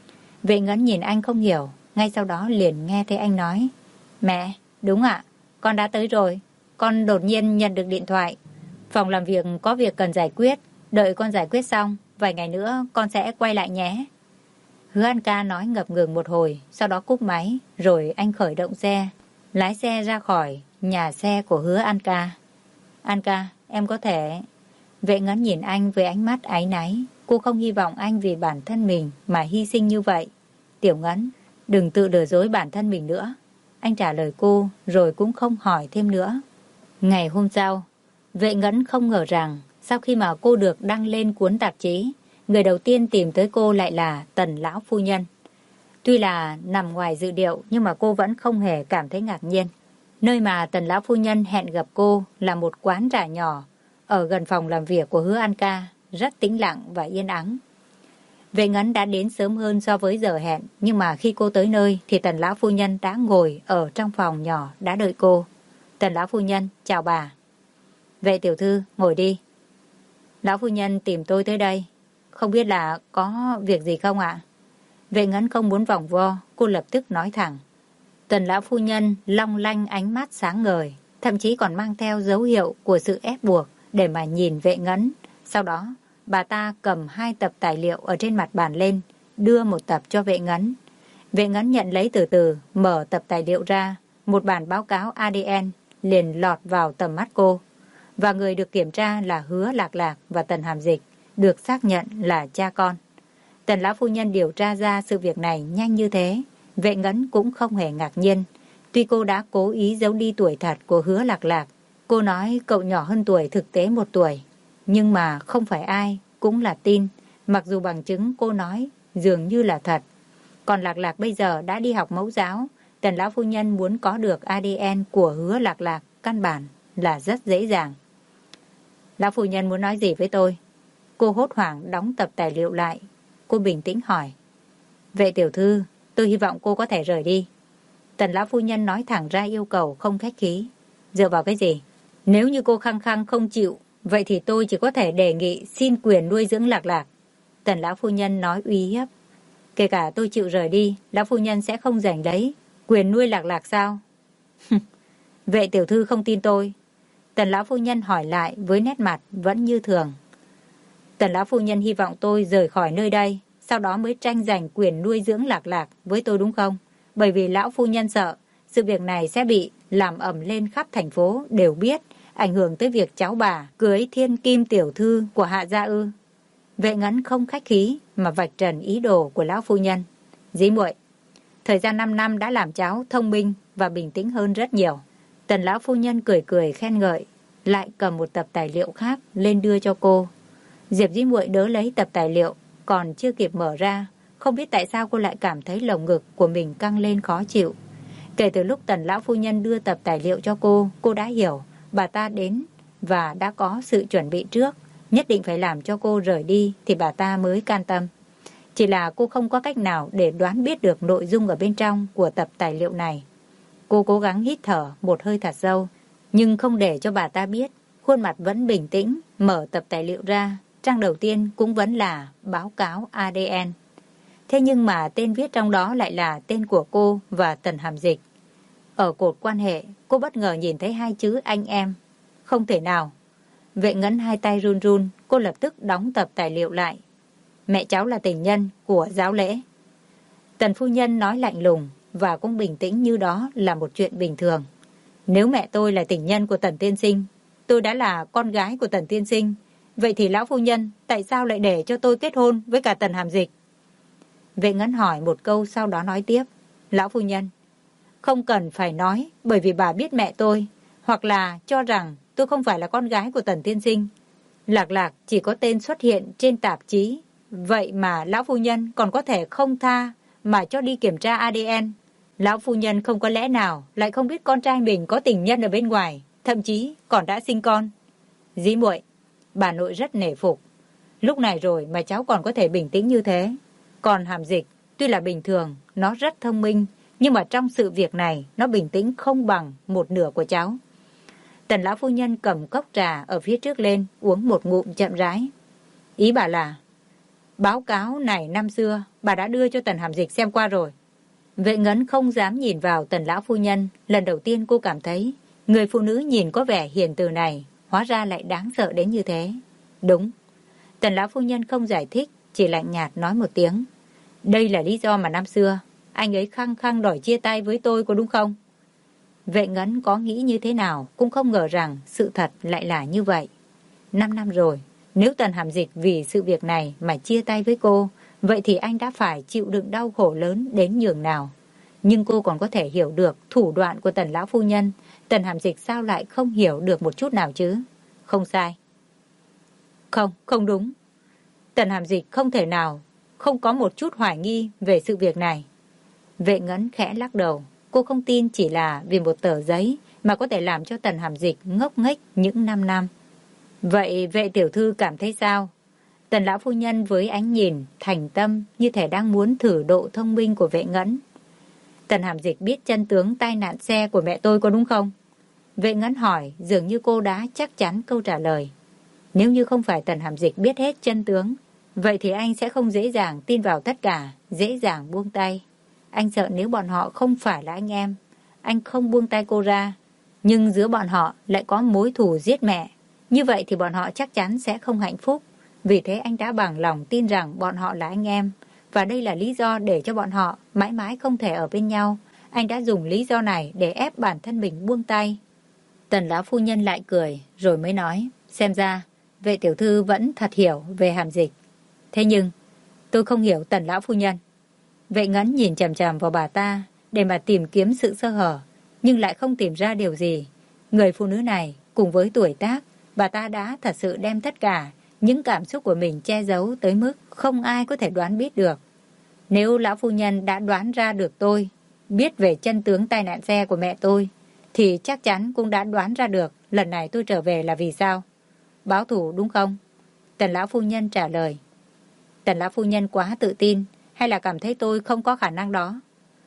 Vệ Ngấn nhìn anh không hiểu. Ngay sau đó liền nghe thấy anh nói: Mẹ, đúng ạ, con đã tới rồi. Con đột nhiên nhận được điện thoại. Phòng làm việc có việc cần giải quyết. Đợi con giải quyết xong, vài ngày nữa con sẽ quay lại nhé. Hứa An Ca nói ngập ngừng một hồi, sau đó cúp máy, rồi anh khởi động xe, lái xe ra khỏi nhà xe của Hứa An Ca. An Ca, em có thể... Vệ Ngấn nhìn anh với ánh mắt áy náy. Cô không hy vọng anh vì bản thân mình mà hy sinh như vậy. Tiểu Ngấn, đừng tự lừa dối bản thân mình nữa. Anh trả lời cô, rồi cũng không hỏi thêm nữa. Ngày hôm sau, Vệ Ngấn không ngờ rằng sau khi mà cô được đăng lên cuốn tạp chí, người đầu tiên tìm tới cô lại là Tần lão phu nhân. Tuy là nằm ngoài dự liệu nhưng mà cô vẫn không hề cảm thấy ngạc nhiên. Nơi mà Tần lão phu nhân hẹn gặp cô là một quán trà nhỏ ở gần phòng làm việc của Hứa An Ca, rất tĩnh lặng và yên ắng. Vệ Ngấn đã đến sớm hơn so với giờ hẹn, nhưng mà khi cô tới nơi thì Tần lão phu nhân đã ngồi ở trong phòng nhỏ đã đợi cô. Tần lão phu nhân, chào bà. Vệ tiểu thư, ngồi đi. Lão phu nhân tìm tôi tới đây, không biết là có việc gì không ạ? Vệ Ngấn không muốn vòng vo, cô lập tức nói thẳng. Tần lão phu nhân long lanh ánh mắt sáng ngời, thậm chí còn mang theo dấu hiệu của sự ép buộc để mà nhìn Vệ Ngấn. Sau đó, bà ta cầm 2 tập tài liệu ở trên mặt bàn lên, đưa một tập cho Vệ Ngấn. Vệ Ngấn nhận lấy từ từ, mở tập tài liệu ra, một bản báo cáo ADN liền lọt vào tầm mắt cô. Và người được kiểm tra là Hứa Lạc Lạc và Tần Hàm Dịch, được xác nhận là cha con. Tần lão phu nhân điều tra ra sự việc này nhanh như thế, Vệ Ngấn cũng không hề ngạc nhiên. Tuy cô đã cố ý giấu đi tuổi thật của Hứa Lạc Lạc, cô nói cậu nhỏ hơn tuổi thực tế 1 tuổi, nhưng mà không phải ai cũng là tin, mặc dù bằng chứng cô nói dường như là thật. Còn Lạc Lạc bây giờ đã đi học mẫu giáo, Tần lão phu nhân muốn có được ADN của Hứa Lạc Lạc căn bản là rất dễ dàng. Lão phu nhân muốn nói gì với tôi? Cô hốt hoảng đóng tập tài liệu lại. Cô bình tĩnh hỏi. Vệ tiểu thư, tôi hy vọng cô có thể rời đi. Tần lão phu nhân nói thẳng ra yêu cầu không khách khí. Dựa vào cái gì? Nếu như cô khăng khăng không chịu, vậy thì tôi chỉ có thể đề nghị xin quyền nuôi dưỡng Lạc Lạc. Tần lão phu nhân nói uy hiếp. Kể cả tôi chịu rời đi, lão phu nhân sẽ không giành lấy quyền nuôi Lạc Lạc sao? Vệ tiểu thư không tin tôi. Tần lão phu nhân hỏi lại với nét mặt vẫn như thường. Tần lão phu nhân hy vọng tôi rời khỏi nơi đây, sau đó mới tranh giành quyền nuôi dưỡng Lạc Lạc với tôi đúng không? Bởi vì lão phu nhân sợ sự việc này sẽ bị làm ầm lên khắp thành phố đều biết, ảnh hưởng tới việc cháu bà cưới thiên kim tiểu thư của Hạ gia ư? Vệ Ngấn không khách khí mà vạch trần ý đồ của lão phu nhân. Dĩ muội, thời gian 5 năm đã làm cháu thông minh và bình tĩnh hơn rất nhiều. Tần lão phu nhân cười cười khen ngợi, lại cầm một tập tài liệu khác lên đưa cho cô. Diệp Dĩ muội đỡ lấy tập tài liệu, còn chưa kịp mở ra, không biết tại sao cô lại cảm thấy lồng ngực của mình căng lên khó chịu. Kể từ lúc Tần lão phu nhân đưa tập tài liệu cho cô đã hiểu bà ta đến và đã có sự chuẩn bị trước, nhất định phải làm cho cô rời đi thì bà ta mới can tâm. Chỉ là cô không có cách nào để đoán biết được nội dung ở bên trong của tập tài liệu này. Cô cố gắng hít thở một hơi thật sâu, nhưng không để cho bà ta biết, khuôn mặt vẫn bình tĩnh, mở tập tài liệu ra. Trang đầu tiên cũng vẫn là báo cáo ADN. Thế nhưng mà tên viết trong đó lại là tên của cô và Tần Hàm Dịch. Ở cột quan hệ, cô bất ngờ nhìn thấy 2 chữ anh em. Không thể nào. Vệ Ngấn 2 tay run run, cô lập tức đóng tập tài liệu lại. Mẹ cháu là tình nhân của giáo lễ. Tần phu nhân nói lạnh lùng và cũng bình tĩnh như đó là một chuyện bình thường. Nếu mẹ tôi là tình nhân của Tần tiên sinh, tôi đã là con gái của Tần tiên sinh, vậy thì lão phu nhân tại sao lại để cho tôi kết hôn với cả Tần Hàm Dịch? Vệ Ngấn hỏi một câu sau đó nói tiếp. Lão phu nhân, không cần phải nói, bởi vì bà biết mẹ tôi, hoặc là cho rằng tôi không phải là con gái của Tần tiên sinh. Lạc Lạc chỉ có tên xuất hiện trên tạp chí, vậy mà lão phu nhân còn có thể không tha mà cho đi kiểm tra ADN. Lão phu nhân không có lẽ nào lại không biết con trai mình có tình nhân ở bên ngoài, thậm chí còn đã sinh con. Dĩ muội, bà nội rất nể phục. Lúc này rồi mà cháu còn có thể bình tĩnh như thế. Còn Hàm Dịch, tuy là bình thường, nó rất thông minh, Nhưng mà trong sự việc này, nó bình tĩnh không bằng một nửa của cháu. Tần lão phu nhân cầm cốc trà ở phía trước lên, uống một ngụm chậm rãi. Ý bà là, báo cáo này năm xưa, bà đã đưa cho Tần Hàm Dịch xem qua rồi. Vệ Ngấn không dám nhìn vào Tần lão phu nhân. Lần đầu tiên cô cảm thấy, người phụ nữ nhìn có vẻ hiền từ này, hóa ra lại đáng sợ đến như thế. Đúng. Tần lão phu nhân không giải thích, chỉ lạnh nhạt nói một tiếng. Đây là lý do mà năm xưa, anh ấy khăng khăng đòi chia tay với tôi, có đúng không? Vệ Ngấn có nghĩ như thế nào cũng không ngờ rằng sự thật lại là như vậy. 5 năm rồi, nếu Tần Hàm Dịch vì sự việc này mà chia tay với cô, vậy thì anh đã phải chịu đựng đau khổ lớn đến nhường nào. Nhưng cô còn có thể hiểu được thủ đoạn của Tần lão phu nhân. Tần Hàm Dịch sao lại không hiểu được một chút nào chứ? Không sai. Không đúng. Tần Hàm Dịch không thể nào không có một chút hoài nghi về sự việc này. Vệ Ngấn khẽ lắc đầu. Cô không tin chỉ là vì một tờ giấy mà có thể làm cho Tần Hàm Dịch ngốc nghếch những 5 năm. Vậy vệ tiểu thư cảm thấy sao? Tần lão phu nhân với ánh nhìn thành tâm như thể đang muốn thử độ thông minh của Vệ Ngấn. Tần Hàm Dịch biết chân tướng tai nạn xe của mẹ tôi có đúng không? Vệ Ngấn hỏi, dường như cô đã chắc chắn câu trả lời. Nếu như không phải Tần Hàm Dịch biết hết chân tướng, vậy thì anh sẽ không dễ dàng tin vào tất cả, dễ dàng buông tay. Anh sợ nếu bọn họ không phải là anh em, anh không buông tay cô ra. Nhưng giữa bọn họ lại có mối thù giết mẹ. Như vậy thì bọn họ chắc chắn sẽ không hạnh phúc. Vì thế anh đã bằng lòng tin rằng bọn họ là anh em. Và đây là lý do để cho bọn họ mãi mãi không thể ở bên nhau. Anh đã dùng lý do này để ép bản thân mình buông tay. Tần lão phu nhân lại cười rồi mới nói, xem ra vệ tiểu thư vẫn thật hiểu về Hàm Dịch. Thế nhưng tôi không hiểu Tần lão phu nhân. Vệ Ngấn nhìn chằm chằm vào bà ta để mà tìm kiếm sự sơ hở, nhưng lại không tìm ra điều gì. Người phụ nữ này cùng với tuổi tác, bà ta đã thật sự đem tất cả những cảm xúc của mình che giấu tới mức không ai có thể đoán biết được. Nếu lão phu nhân đã đoán ra được tôi biết về chân tướng tai nạn xe của mẹ tôi, thì chắc chắn cũng đã đoán ra được lần này tôi trở về là vì sao. Báo thù đúng không? Tần lão phu nhân trả lời. Tần lão phu nhân quá tự tin, hay là cảm thấy tôi không có khả năng đó?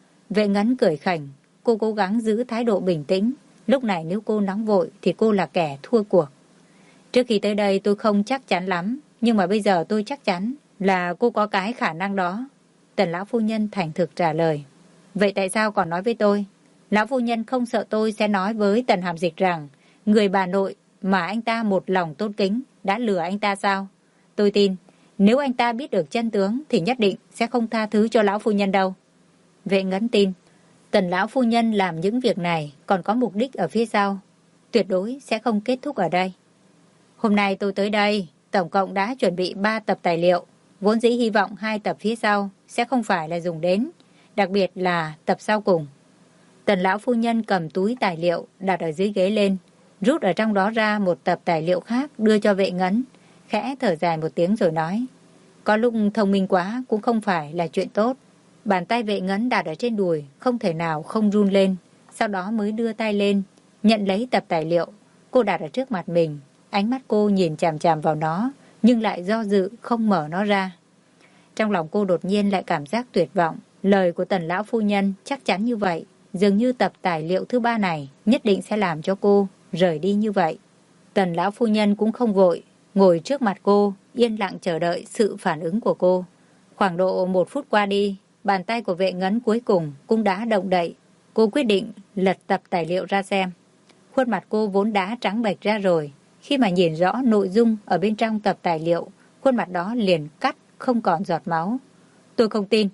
Vệ Ngấn cười khảnh, cô cố gắng giữ thái độ bình tĩnh. Lúc này nếu cô nóng vội thì cô là kẻ thua cuộc. Trước khi tới đây tôi không chắc chắn lắm, nhưng mà bây giờ tôi chắc chắn là cô có cái khả năng đó. Tần lão phu nhân thành thực trả lời. Vậy tại sao còn nói với tôi? Lão phu nhân không sợ tôi sẽ nói với Tần Hàm Dịch rằng người bà nội mà anh ta một lòng tôn kính đã lừa anh ta sao? Tôi tin nếu anh ta biết được chân tướng thì nhất định sẽ không tha thứ cho lão phu nhân đâu. Vệ Ngấn tin Tần lão phu nhân làm những việc này còn có mục đích ở phía sau, tuyệt đối sẽ không kết thúc ở đây. Hôm nay tôi tới đây tổng cộng đã chuẩn bị 3 tập tài liệu, vốn dĩ hy vọng 2 tập phía sau sẽ không phải là dùng đến, đặc biệt là tập sau cùng. Tần lão phu nhân cầm túi tài liệu đặt ở dưới ghế lên, rút ở trong đó ra một tập tài liệu khác đưa cho Vệ Ngấn, khẽ thở dài một tiếng rồi nói, có lúc thông minh quá cũng không phải là chuyện tốt. Bàn tay Vệ Ngấn đặt ở trên đùi không thể nào không run lên, sau đó mới đưa tay lên nhận lấy tập tài liệu. Cô đặt ở trước mặt mình, ánh mắt cô nhìn chằm chằm vào nó nhưng lại do dự không mở nó ra. Trong lòng cô đột nhiên lại cảm giác tuyệt vọng. Lời của Tần lão phu nhân chắc chắn như vậy, dường như tập tài liệu thứ 3 này nhất định sẽ làm cho cô rời đi như vậy. Tần lão phu nhân cũng không vội, ngồi trước mặt cô yên lặng chờ đợi sự phản ứng của cô. Khoảng độ 1 phút qua đi, bàn tay của Vệ Ngấn cuối cùng cũng đã động đậy. Cô quyết định lật tập tài liệu ra xem. Khuôn mặt cô vốn đã trắng bệch ra rồi, khi mà nhìn rõ nội dung ở bên trong tập tài liệu, khuôn mặt đó liền cắt không còn giọt máu. Tôi không tin.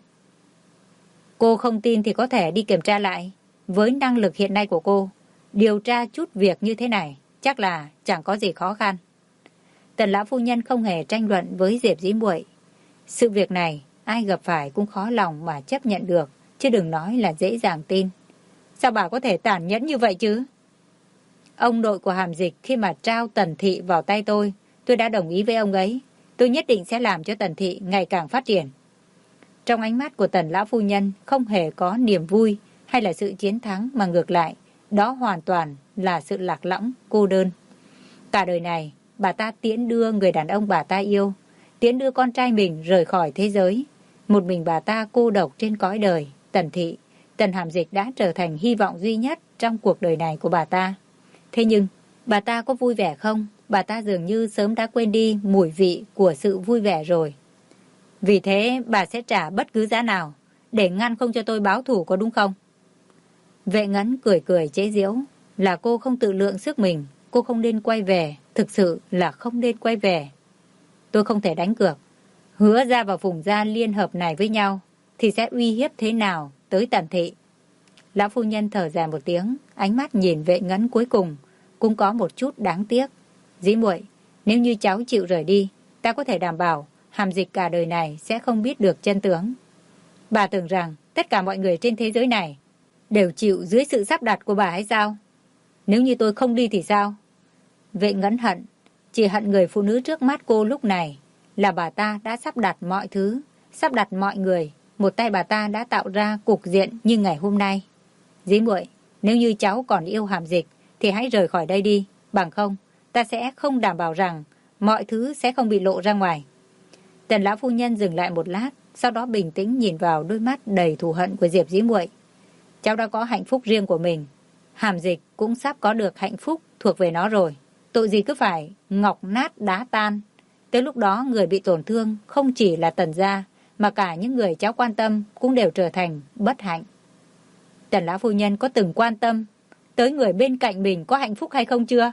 Cô không tin thì có thể đi kiểm tra lại. Với năng lực hiện nay của cô, điều tra chút việc như thế này chắc là chẳng có gì khó khăn. Tần lão phu nhân không hề tranh luận với Diệp Dĩ Muội. Sự việc này ai gặp phải cũng khó lòng mà chấp nhận được, chứ đừng nói là dễ dàng tin. Sao bà có thể tàn nhẫn như vậy chứ? Ông nội của Hàm Dịch khi mà trao Tần Thị vào tay tôi đã đồng ý với ông ấy. Tôi nhất định sẽ làm cho Tần Thị ngày càng phát triển. Trong ánh mắt của Tần lão phu nhân không hề có niềm vui hay là sự chiến thắng, mà ngược lại, đó hoàn toàn là sự lạc lõng, cô đơn. Cả đời này, bà ta tiễn đưa người đàn ông bà ta yêu, tiễn đưa con trai mình rời khỏi thế giới. Một mình bà ta cô độc trên cõi đời. Tần Thị Tần Hàm Dịch đã trở thành hy vọng duy nhất trong cuộc đời này của bà ta. Thế nhưng, bà ta có vui vẻ không? Bà ta dường như sớm đã quên đi mùi vị của sự vui vẻ rồi. Vì thế bà sẽ trả bất cứ giá nào để ngăn không cho tôi báo thù, có đúng không? Vệ Ngấn cười cười chế giễu. Là cô không tự lượng sức mình. Cô không nên quay về. Thực sự là không nên quay về. Tôi không thể đánh cược. Hứa ra và Phùng gia liên hợp này với nhau thì sẽ uy hiếp thế nào tới Tần thị. Lão phu nhân thở dài một tiếng, ánh mắt nhìn Vệ Ngấn cuối cùng cũng có một chút đáng tiếc. Dĩ muội, nếu như cháu chịu rời đi, ta có thể đảm bảo Hàm Dịch cả đời này sẽ không biết được chân tướng. Bà tưởng rằng tất cả mọi người trên thế giới này đều chịu dưới sự sắp đặt của bà hay sao? Nếu như tôi không đi thì sao? Vệ Ngấn hận, chỉ hận người phụ nữ trước mắt cô lúc này là bà ta đã sắp đặt mọi thứ, sắp đặt mọi người. Một tay bà ta đã tạo ra cục diện như ngày hôm nay. Dĩ muội, nếu như cháu còn yêu Hàm Dịch thì hãy rời khỏi đây đi. Bằng không, ta sẽ không đảm bảo rằng mọi thứ sẽ không bị lộ ra ngoài. Tần lão phu nhân dừng lại một lát, sau đó bình tĩnh nhìn vào đôi mắt đầy thù hận của Diệp Dĩ muội. Cháu đã có hạnh phúc riêng của mình. Hàm Dịch cũng sắp có được hạnh phúc thuộc về nó rồi. Tội gì cứ phải ngọc nát đá tan. Tới lúc đó người bị tổn thương không chỉ là Tần gia, mà cả những người cháu quan tâm cũng đều trở thành bất hạnh. Tần lão phu nhân có từng quan tâm tới người bên cạnh mình có hạnh phúc hay không chưa?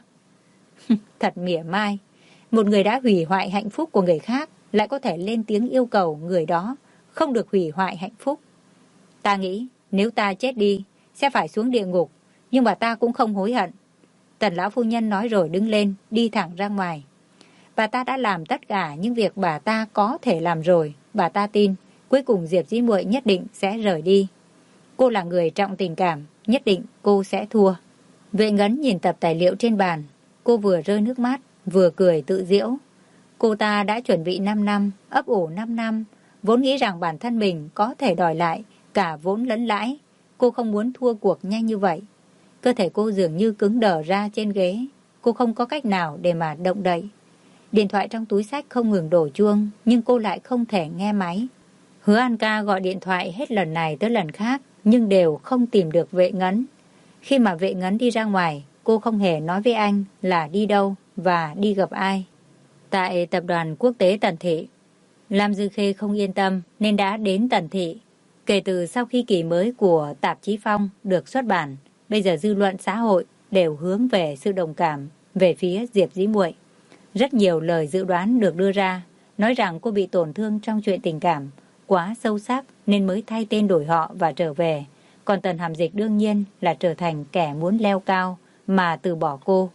Thật mỉa mai. Một người đã hủy hoại hạnh phúc của người khác lại có thể lên tiếng yêu cầu người đó không được hủy hoại hạnh phúc. Ta nghĩ nếu ta chết đi sẽ phải xuống địa ngục, nhưng mà ta cũng không hối hận. Tần lão phu nhân nói rồi đứng lên, đi thẳng ra ngoài. Bà ta đã làm tất cả những việc bà ta có thể làm rồi. Bà ta tin cuối cùng Diệp Dĩ muội nhất định sẽ rời đi. Cô là người trọng tình cảm, nhất định cô sẽ thua. Vệ Ngấn nhìn tập tài liệu trên bàn. Cô vừa rơi nước mắt, vừa cười tự giễu. Cô ta đã chuẩn bị 5 năm, ấp ủ 5 năm, vốn nghĩ rằng bản thân mình có thể đòi lại cả vốn lẫn lãi. Cô không muốn thua cuộc nhanh như vậy. Cơ thể cô dường như cứng đờ ra trên ghế. Cô không có cách nào để mà động đậy. Điện thoại trong túi xách không ngừng đổ chuông, nhưng cô lại không thể nghe máy. Hứa An ca gọi điện thoại hết lần này tới lần khác, nhưng đều không tìm được Vệ Ngấn. Khi mà Vệ Ngấn đi ra ngoài, cô không hề nói với anh là đi đâu và đi gặp ai. Tại tập đoàn quốc tế Tần thị, Lam Dư Khê không yên tâm nên đã đến Tần thị. Kể từ sau khi kỳ mới của tạp chí Phong được xuất bản, bây giờ dư luận xã hội đều hướng về sự đồng cảm về phía Diệp Dĩ muội. Rất nhiều lời dự đoán được đưa ra, nói rằng cô bị tổn thương trong chuyện tình cảm quá sâu sắc nên mới thay tên đổi họ và trở về. Còn Tần Hàm Dịch đương nhiên là trở thành kẻ muốn leo cao mà từ bỏ cô.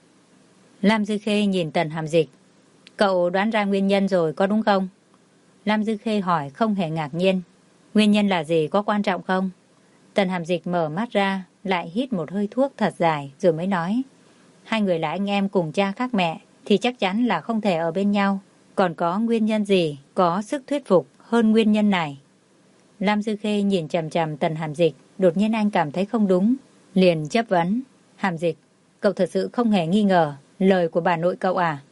Lam Dư Khê nhìn Tần Hàm Dịch. Cậu đoán ra nguyên nhân rồi có đúng không? Lam Dư Khê hỏi không hề ngạc nhiên. Nguyên nhân là gì, có quan trọng không? Tần Hàm Dịch mở mắt ra, lại hít một hơi thuốc thật dài rồi mới nói. Hai người là anh em cùng cha khác mẹ thì chắc chắn là không thể ở bên nhau. Còn có nguyên nhân gì có sức thuyết phục hơn nguyên nhân này? Lam Dư Khê nhìn chằm chằm Tần Hàm Dịch. Đột nhiên anh cảm thấy không đúng, liền chất vấn. Hàm Dịch, cậu thật sự không hề nghi ngờ lời của bà nội cậu à?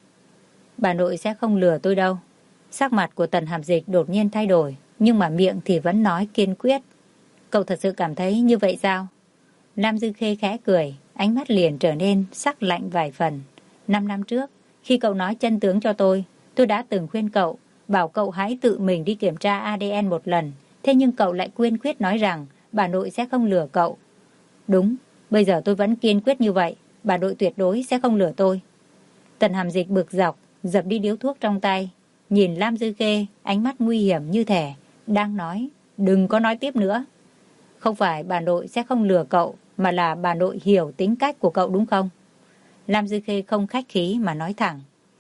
Bà nội sẽ không lừa tôi đâu. Sắc mặt của Tần Hàm Dịch đột nhiên thay đổi, nhưng mà miệng thì vẫn nói kiên quyết. Cậu thật sự cảm thấy như vậy sao? Lam Dư Khê khẽ cười, ánh mắt liền trở nên sắc lạnh vài phần. 5 năm trước, khi cậu nói chân tướng cho tôi đã từng khuyên cậu, bảo cậu hãy tự mình đi kiểm tra ADN một lần. Thế nhưng cậu lại kiên quyết nói rằng bà nội sẽ không lừa cậu. Đúng, bây giờ tôi vẫn kiên quyết như vậy. Bà nội tuyệt đối sẽ không lừa tôi. Tần Hàm Dịch bực dọc, dập đi điếu thuốc trong tay. Nhìn Lam Dư Khê, ánh mắt nguy hiểm như thể đang nói, đừng có nói tiếp nữa. Không phải bà nội sẽ không lừa cậu, mà là bà nội hiểu tính cách của cậu đúng không? Lam Dư Khê không khách khí mà nói thẳng.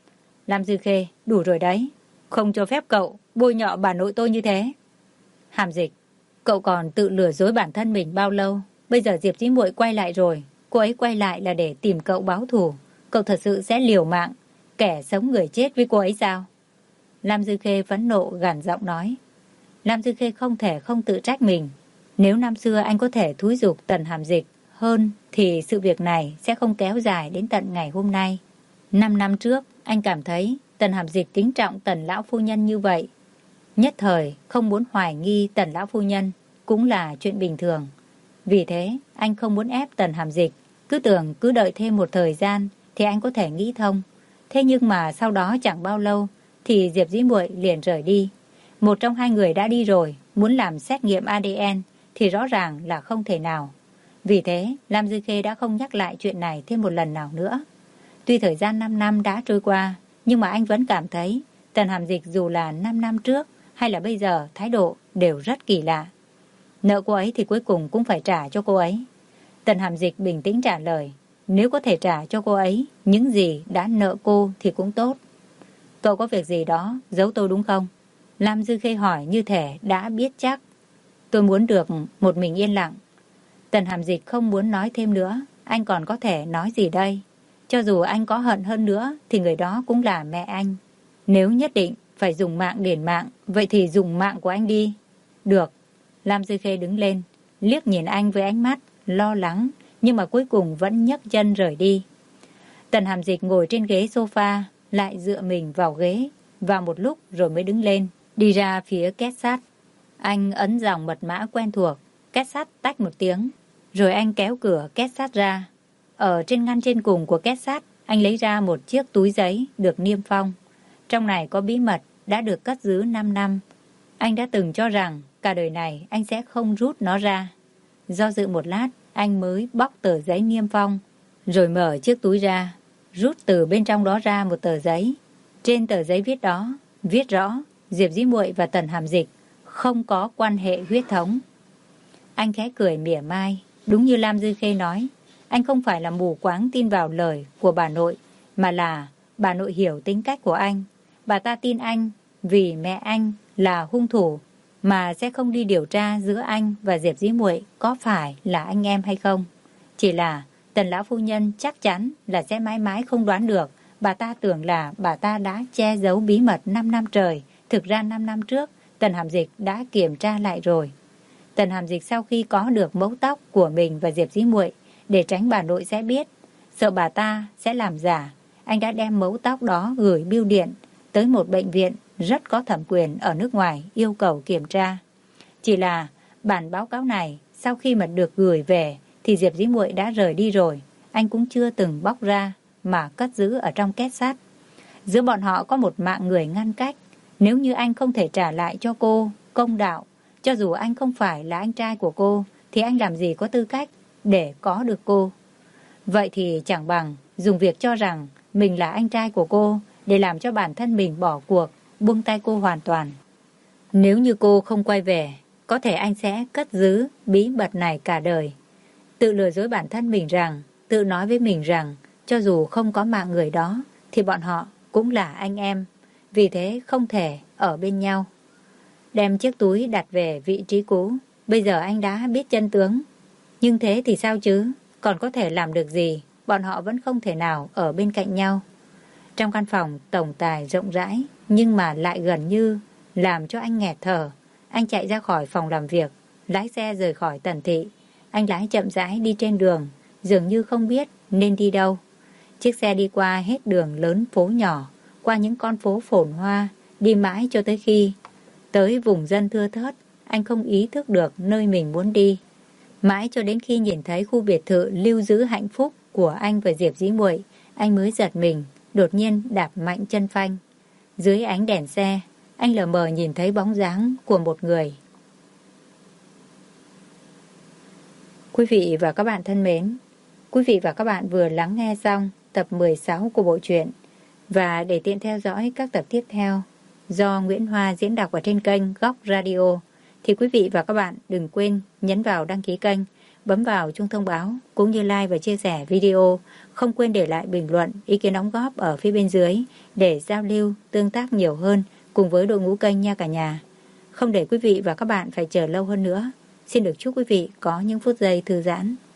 Lam Dư Khê, đủ rồi đấy. Không cho phép cậu bôi nhọ bà nội tôi như thế. Hàm Dịch, cậu còn tự lừa dối bản thân mình bao lâu? Bây giờ Diệp Dĩ muội quay lại rồi. Cô ấy quay lại là để tìm cậu báo thù. Cậu thật sự sẽ liều mạng, kẻ sống người chết với cô ấy sao? Lam Dư Khê phẫn nộ gằn giọng nói. Lam Dư Khê không thể không tự trách mình. Nếu năm xưa anh có thể thúi giục Tần Hàm Dịch hơn thì sự việc này sẽ không kéo dài đến tận ngày hôm nay. 5 năm trước, anh cảm thấy Tần Hàm Dịch kính trọng Tần lão phu nhân như vậy. Nhất thời không muốn hoài nghi Tần lão phu nhân cũng là chuyện bình thường. Vì thế, anh không muốn ép Tần Hàm Dịch. Cứ tưởng cứ đợi thêm một thời gian thì anh có thể nghĩ thông. Thế nhưng mà sau đó chẳng bao lâu thì Diệp Dĩ Muội liền rời đi. Một trong hai người đã đi rồi, muốn làm xét nghiệm ADN thì rõ ràng là không thể nào. Vì thế, Lam Dư Khê đã không nhắc lại chuyện này thêm một lần nào nữa. Tuy thời gian 5 năm đã trôi qua, nhưng mà anh vẫn cảm thấy Tần Hàm Dịch dù là 5 năm trước hay là bây giờ thái độ đều rất kỳ lạ. Nợ cô ấy thì cuối cùng cũng phải trả cho cô ấy. Tần Hàm Dịch bình tĩnh trả lời, nếu có thể trả cho cô ấy những gì đã nợ cô thì cũng tốt. Cậu có việc gì đó giấu tôi đúng không? Lam Dư Khê hỏi như thể đã biết chắc. Tôi muốn được một mình yên lặng. Tần Hàm Dịch không muốn nói thêm nữa. Anh còn có thể nói gì đây? Cho dù anh có hận hơn nữa thì người đó cũng là mẹ anh. Nếu nhất định phải dùng mạng đền mạng, vậy thì dùng mạng của anh đi. Được. Lam Dư Khê đứng lên, liếc nhìn anh với ánh mắt lo lắng, nhưng mà cuối cùng vẫn nhấc chân rời đi. Tần Hàm Dịch ngồi trên ghế sofa, lại dựa mình vào ghế, vào một lúc rồi mới đứng lên, đi ra phía két sắt. Anh ấn dòng mật mã quen thuộc, két sắt tách một tiếng, rồi anh kéo cửa két sắt ra. Ở trên ngăn trên cùng của két sắt, anh lấy ra một chiếc túi giấy được niêm phong. Trong này có bí mật đã được cất giữ 5 năm. Anh đã từng cho rằng cả đời này anh sẽ không rút nó ra. Do dự một lát, anh mới bóc tờ giấy niêm phong, rồi mở chiếc túi ra, rút từ bên trong đó ra một tờ giấy. Trên tờ giấy viết rõ Diệp Dĩ Muội và Tần Hàm Dịch không có quan hệ huyết thống. Anh khẽ cười mỉa mai, đúng như Lam Dư Khê nói, anh không phải là mù quáng tin vào lời của bà nội, mà là bà nội hiểu tính cách của anh. Bà ta tin anh vì mẹ anh là hung thủ, mà sẽ không đi điều tra giữa anh và Diệp Dĩ Muội có phải là anh em hay không. Chỉ là Tần lão phu nhân chắc chắn là sẽ mãi mãi không đoán được. Bà ta tưởng là bà ta đã che giấu bí mật 5 năm trời. Thực ra 5 năm trước, Tần Hàm Dịch đã kiểm tra lại rồi. Tần Hàm Dịch sau khi có được mẫu tóc của mình và Diệp Dĩ Muội, để tránh bà nội sẽ biết, sợ bà ta sẽ làm giả, anh đã đem mẫu tóc đó gửi bưu điện tới một bệnh viện rất có thẩm quyền ở nước ngoài yêu cầu kiểm tra. Chỉ là bản báo cáo này sau khi mà được gửi về thì Diệp Dĩ Muội đã rời đi rồi. Anh cũng chưa từng bóc ra mà cất giữ ở trong két sắt. Giữa bọn họ có một mạng người ngăn cách. Nếu như anh không thể trả lại cho cô công đạo, cho dù anh không phải là anh trai của cô, thì anh làm gì có tư cách để có được cô. Vậy thì chẳng bằng dùng việc cho rằng mình là anh trai của cô để làm cho bản thân mình bỏ cuộc, buông tay cô hoàn toàn. Nếu như cô không quay về, có thể anh sẽ cất giữ bí mật này cả đời. Tự lừa dối bản thân mình rằng, tự nói với mình rằng, cho dù không có mạng người đó, thì bọn họ cũng là anh em. Vì thế không thể ở bên nhau. Đem chiếc túi đặt về vị trí cũ. Bây giờ anh đã biết chân tướng. Nhưng thế thì sao chứ? Còn có thể làm được gì? Bọn họ vẫn không thể nào ở bên cạnh nhau. Trong căn phòng tổng tài rộng rãi, nhưng mà lại gần như làm cho anh nghẹt thở. Anh chạy ra khỏi phòng làm việc, lái xe rời khỏi Tần thị. Anh lái chậm rãi đi trên đường, dường như không biết nên đi đâu. Chiếc xe đi qua hết đường lớn phố nhỏ, qua những con phố phồn hoa, đi mãi cho tới khi tới vùng dân thưa thớt. Anh không ý thức được nơi mình muốn đi. Mãi cho đến khi nhìn thấy khu biệt thự lưu giữ hạnh phúc của anh và Diệp Dĩ Muội, anh mới giật mình, đột nhiên đạp mạnh chân phanh. Dưới ánh đèn xe, anh lờ mờ nhìn thấy bóng dáng của một người. Quý vị và các bạn thân mến, quý vị và các bạn vừa lắng nghe xong tập 16 của bộ truyện. Và để tiện theo dõi các tập tiếp theo do Nguyễn Hoa diễn đọc ở trên kênh Góc Radio, thì quý vị và các bạn đừng quên nhấn vào đăng ký kênh, bấm vào chuông thông báo, cũng như like và chia sẻ video. Không quên để lại bình luận, ý kiến đóng góp ở phía bên dưới để giao lưu, tương tác nhiều hơn cùng với đội ngũ kênh nha cả nhà. Không để quý vị và các bạn phải chờ lâu hơn nữa. Xin được chúc quý vị có những phút giây thư giãn.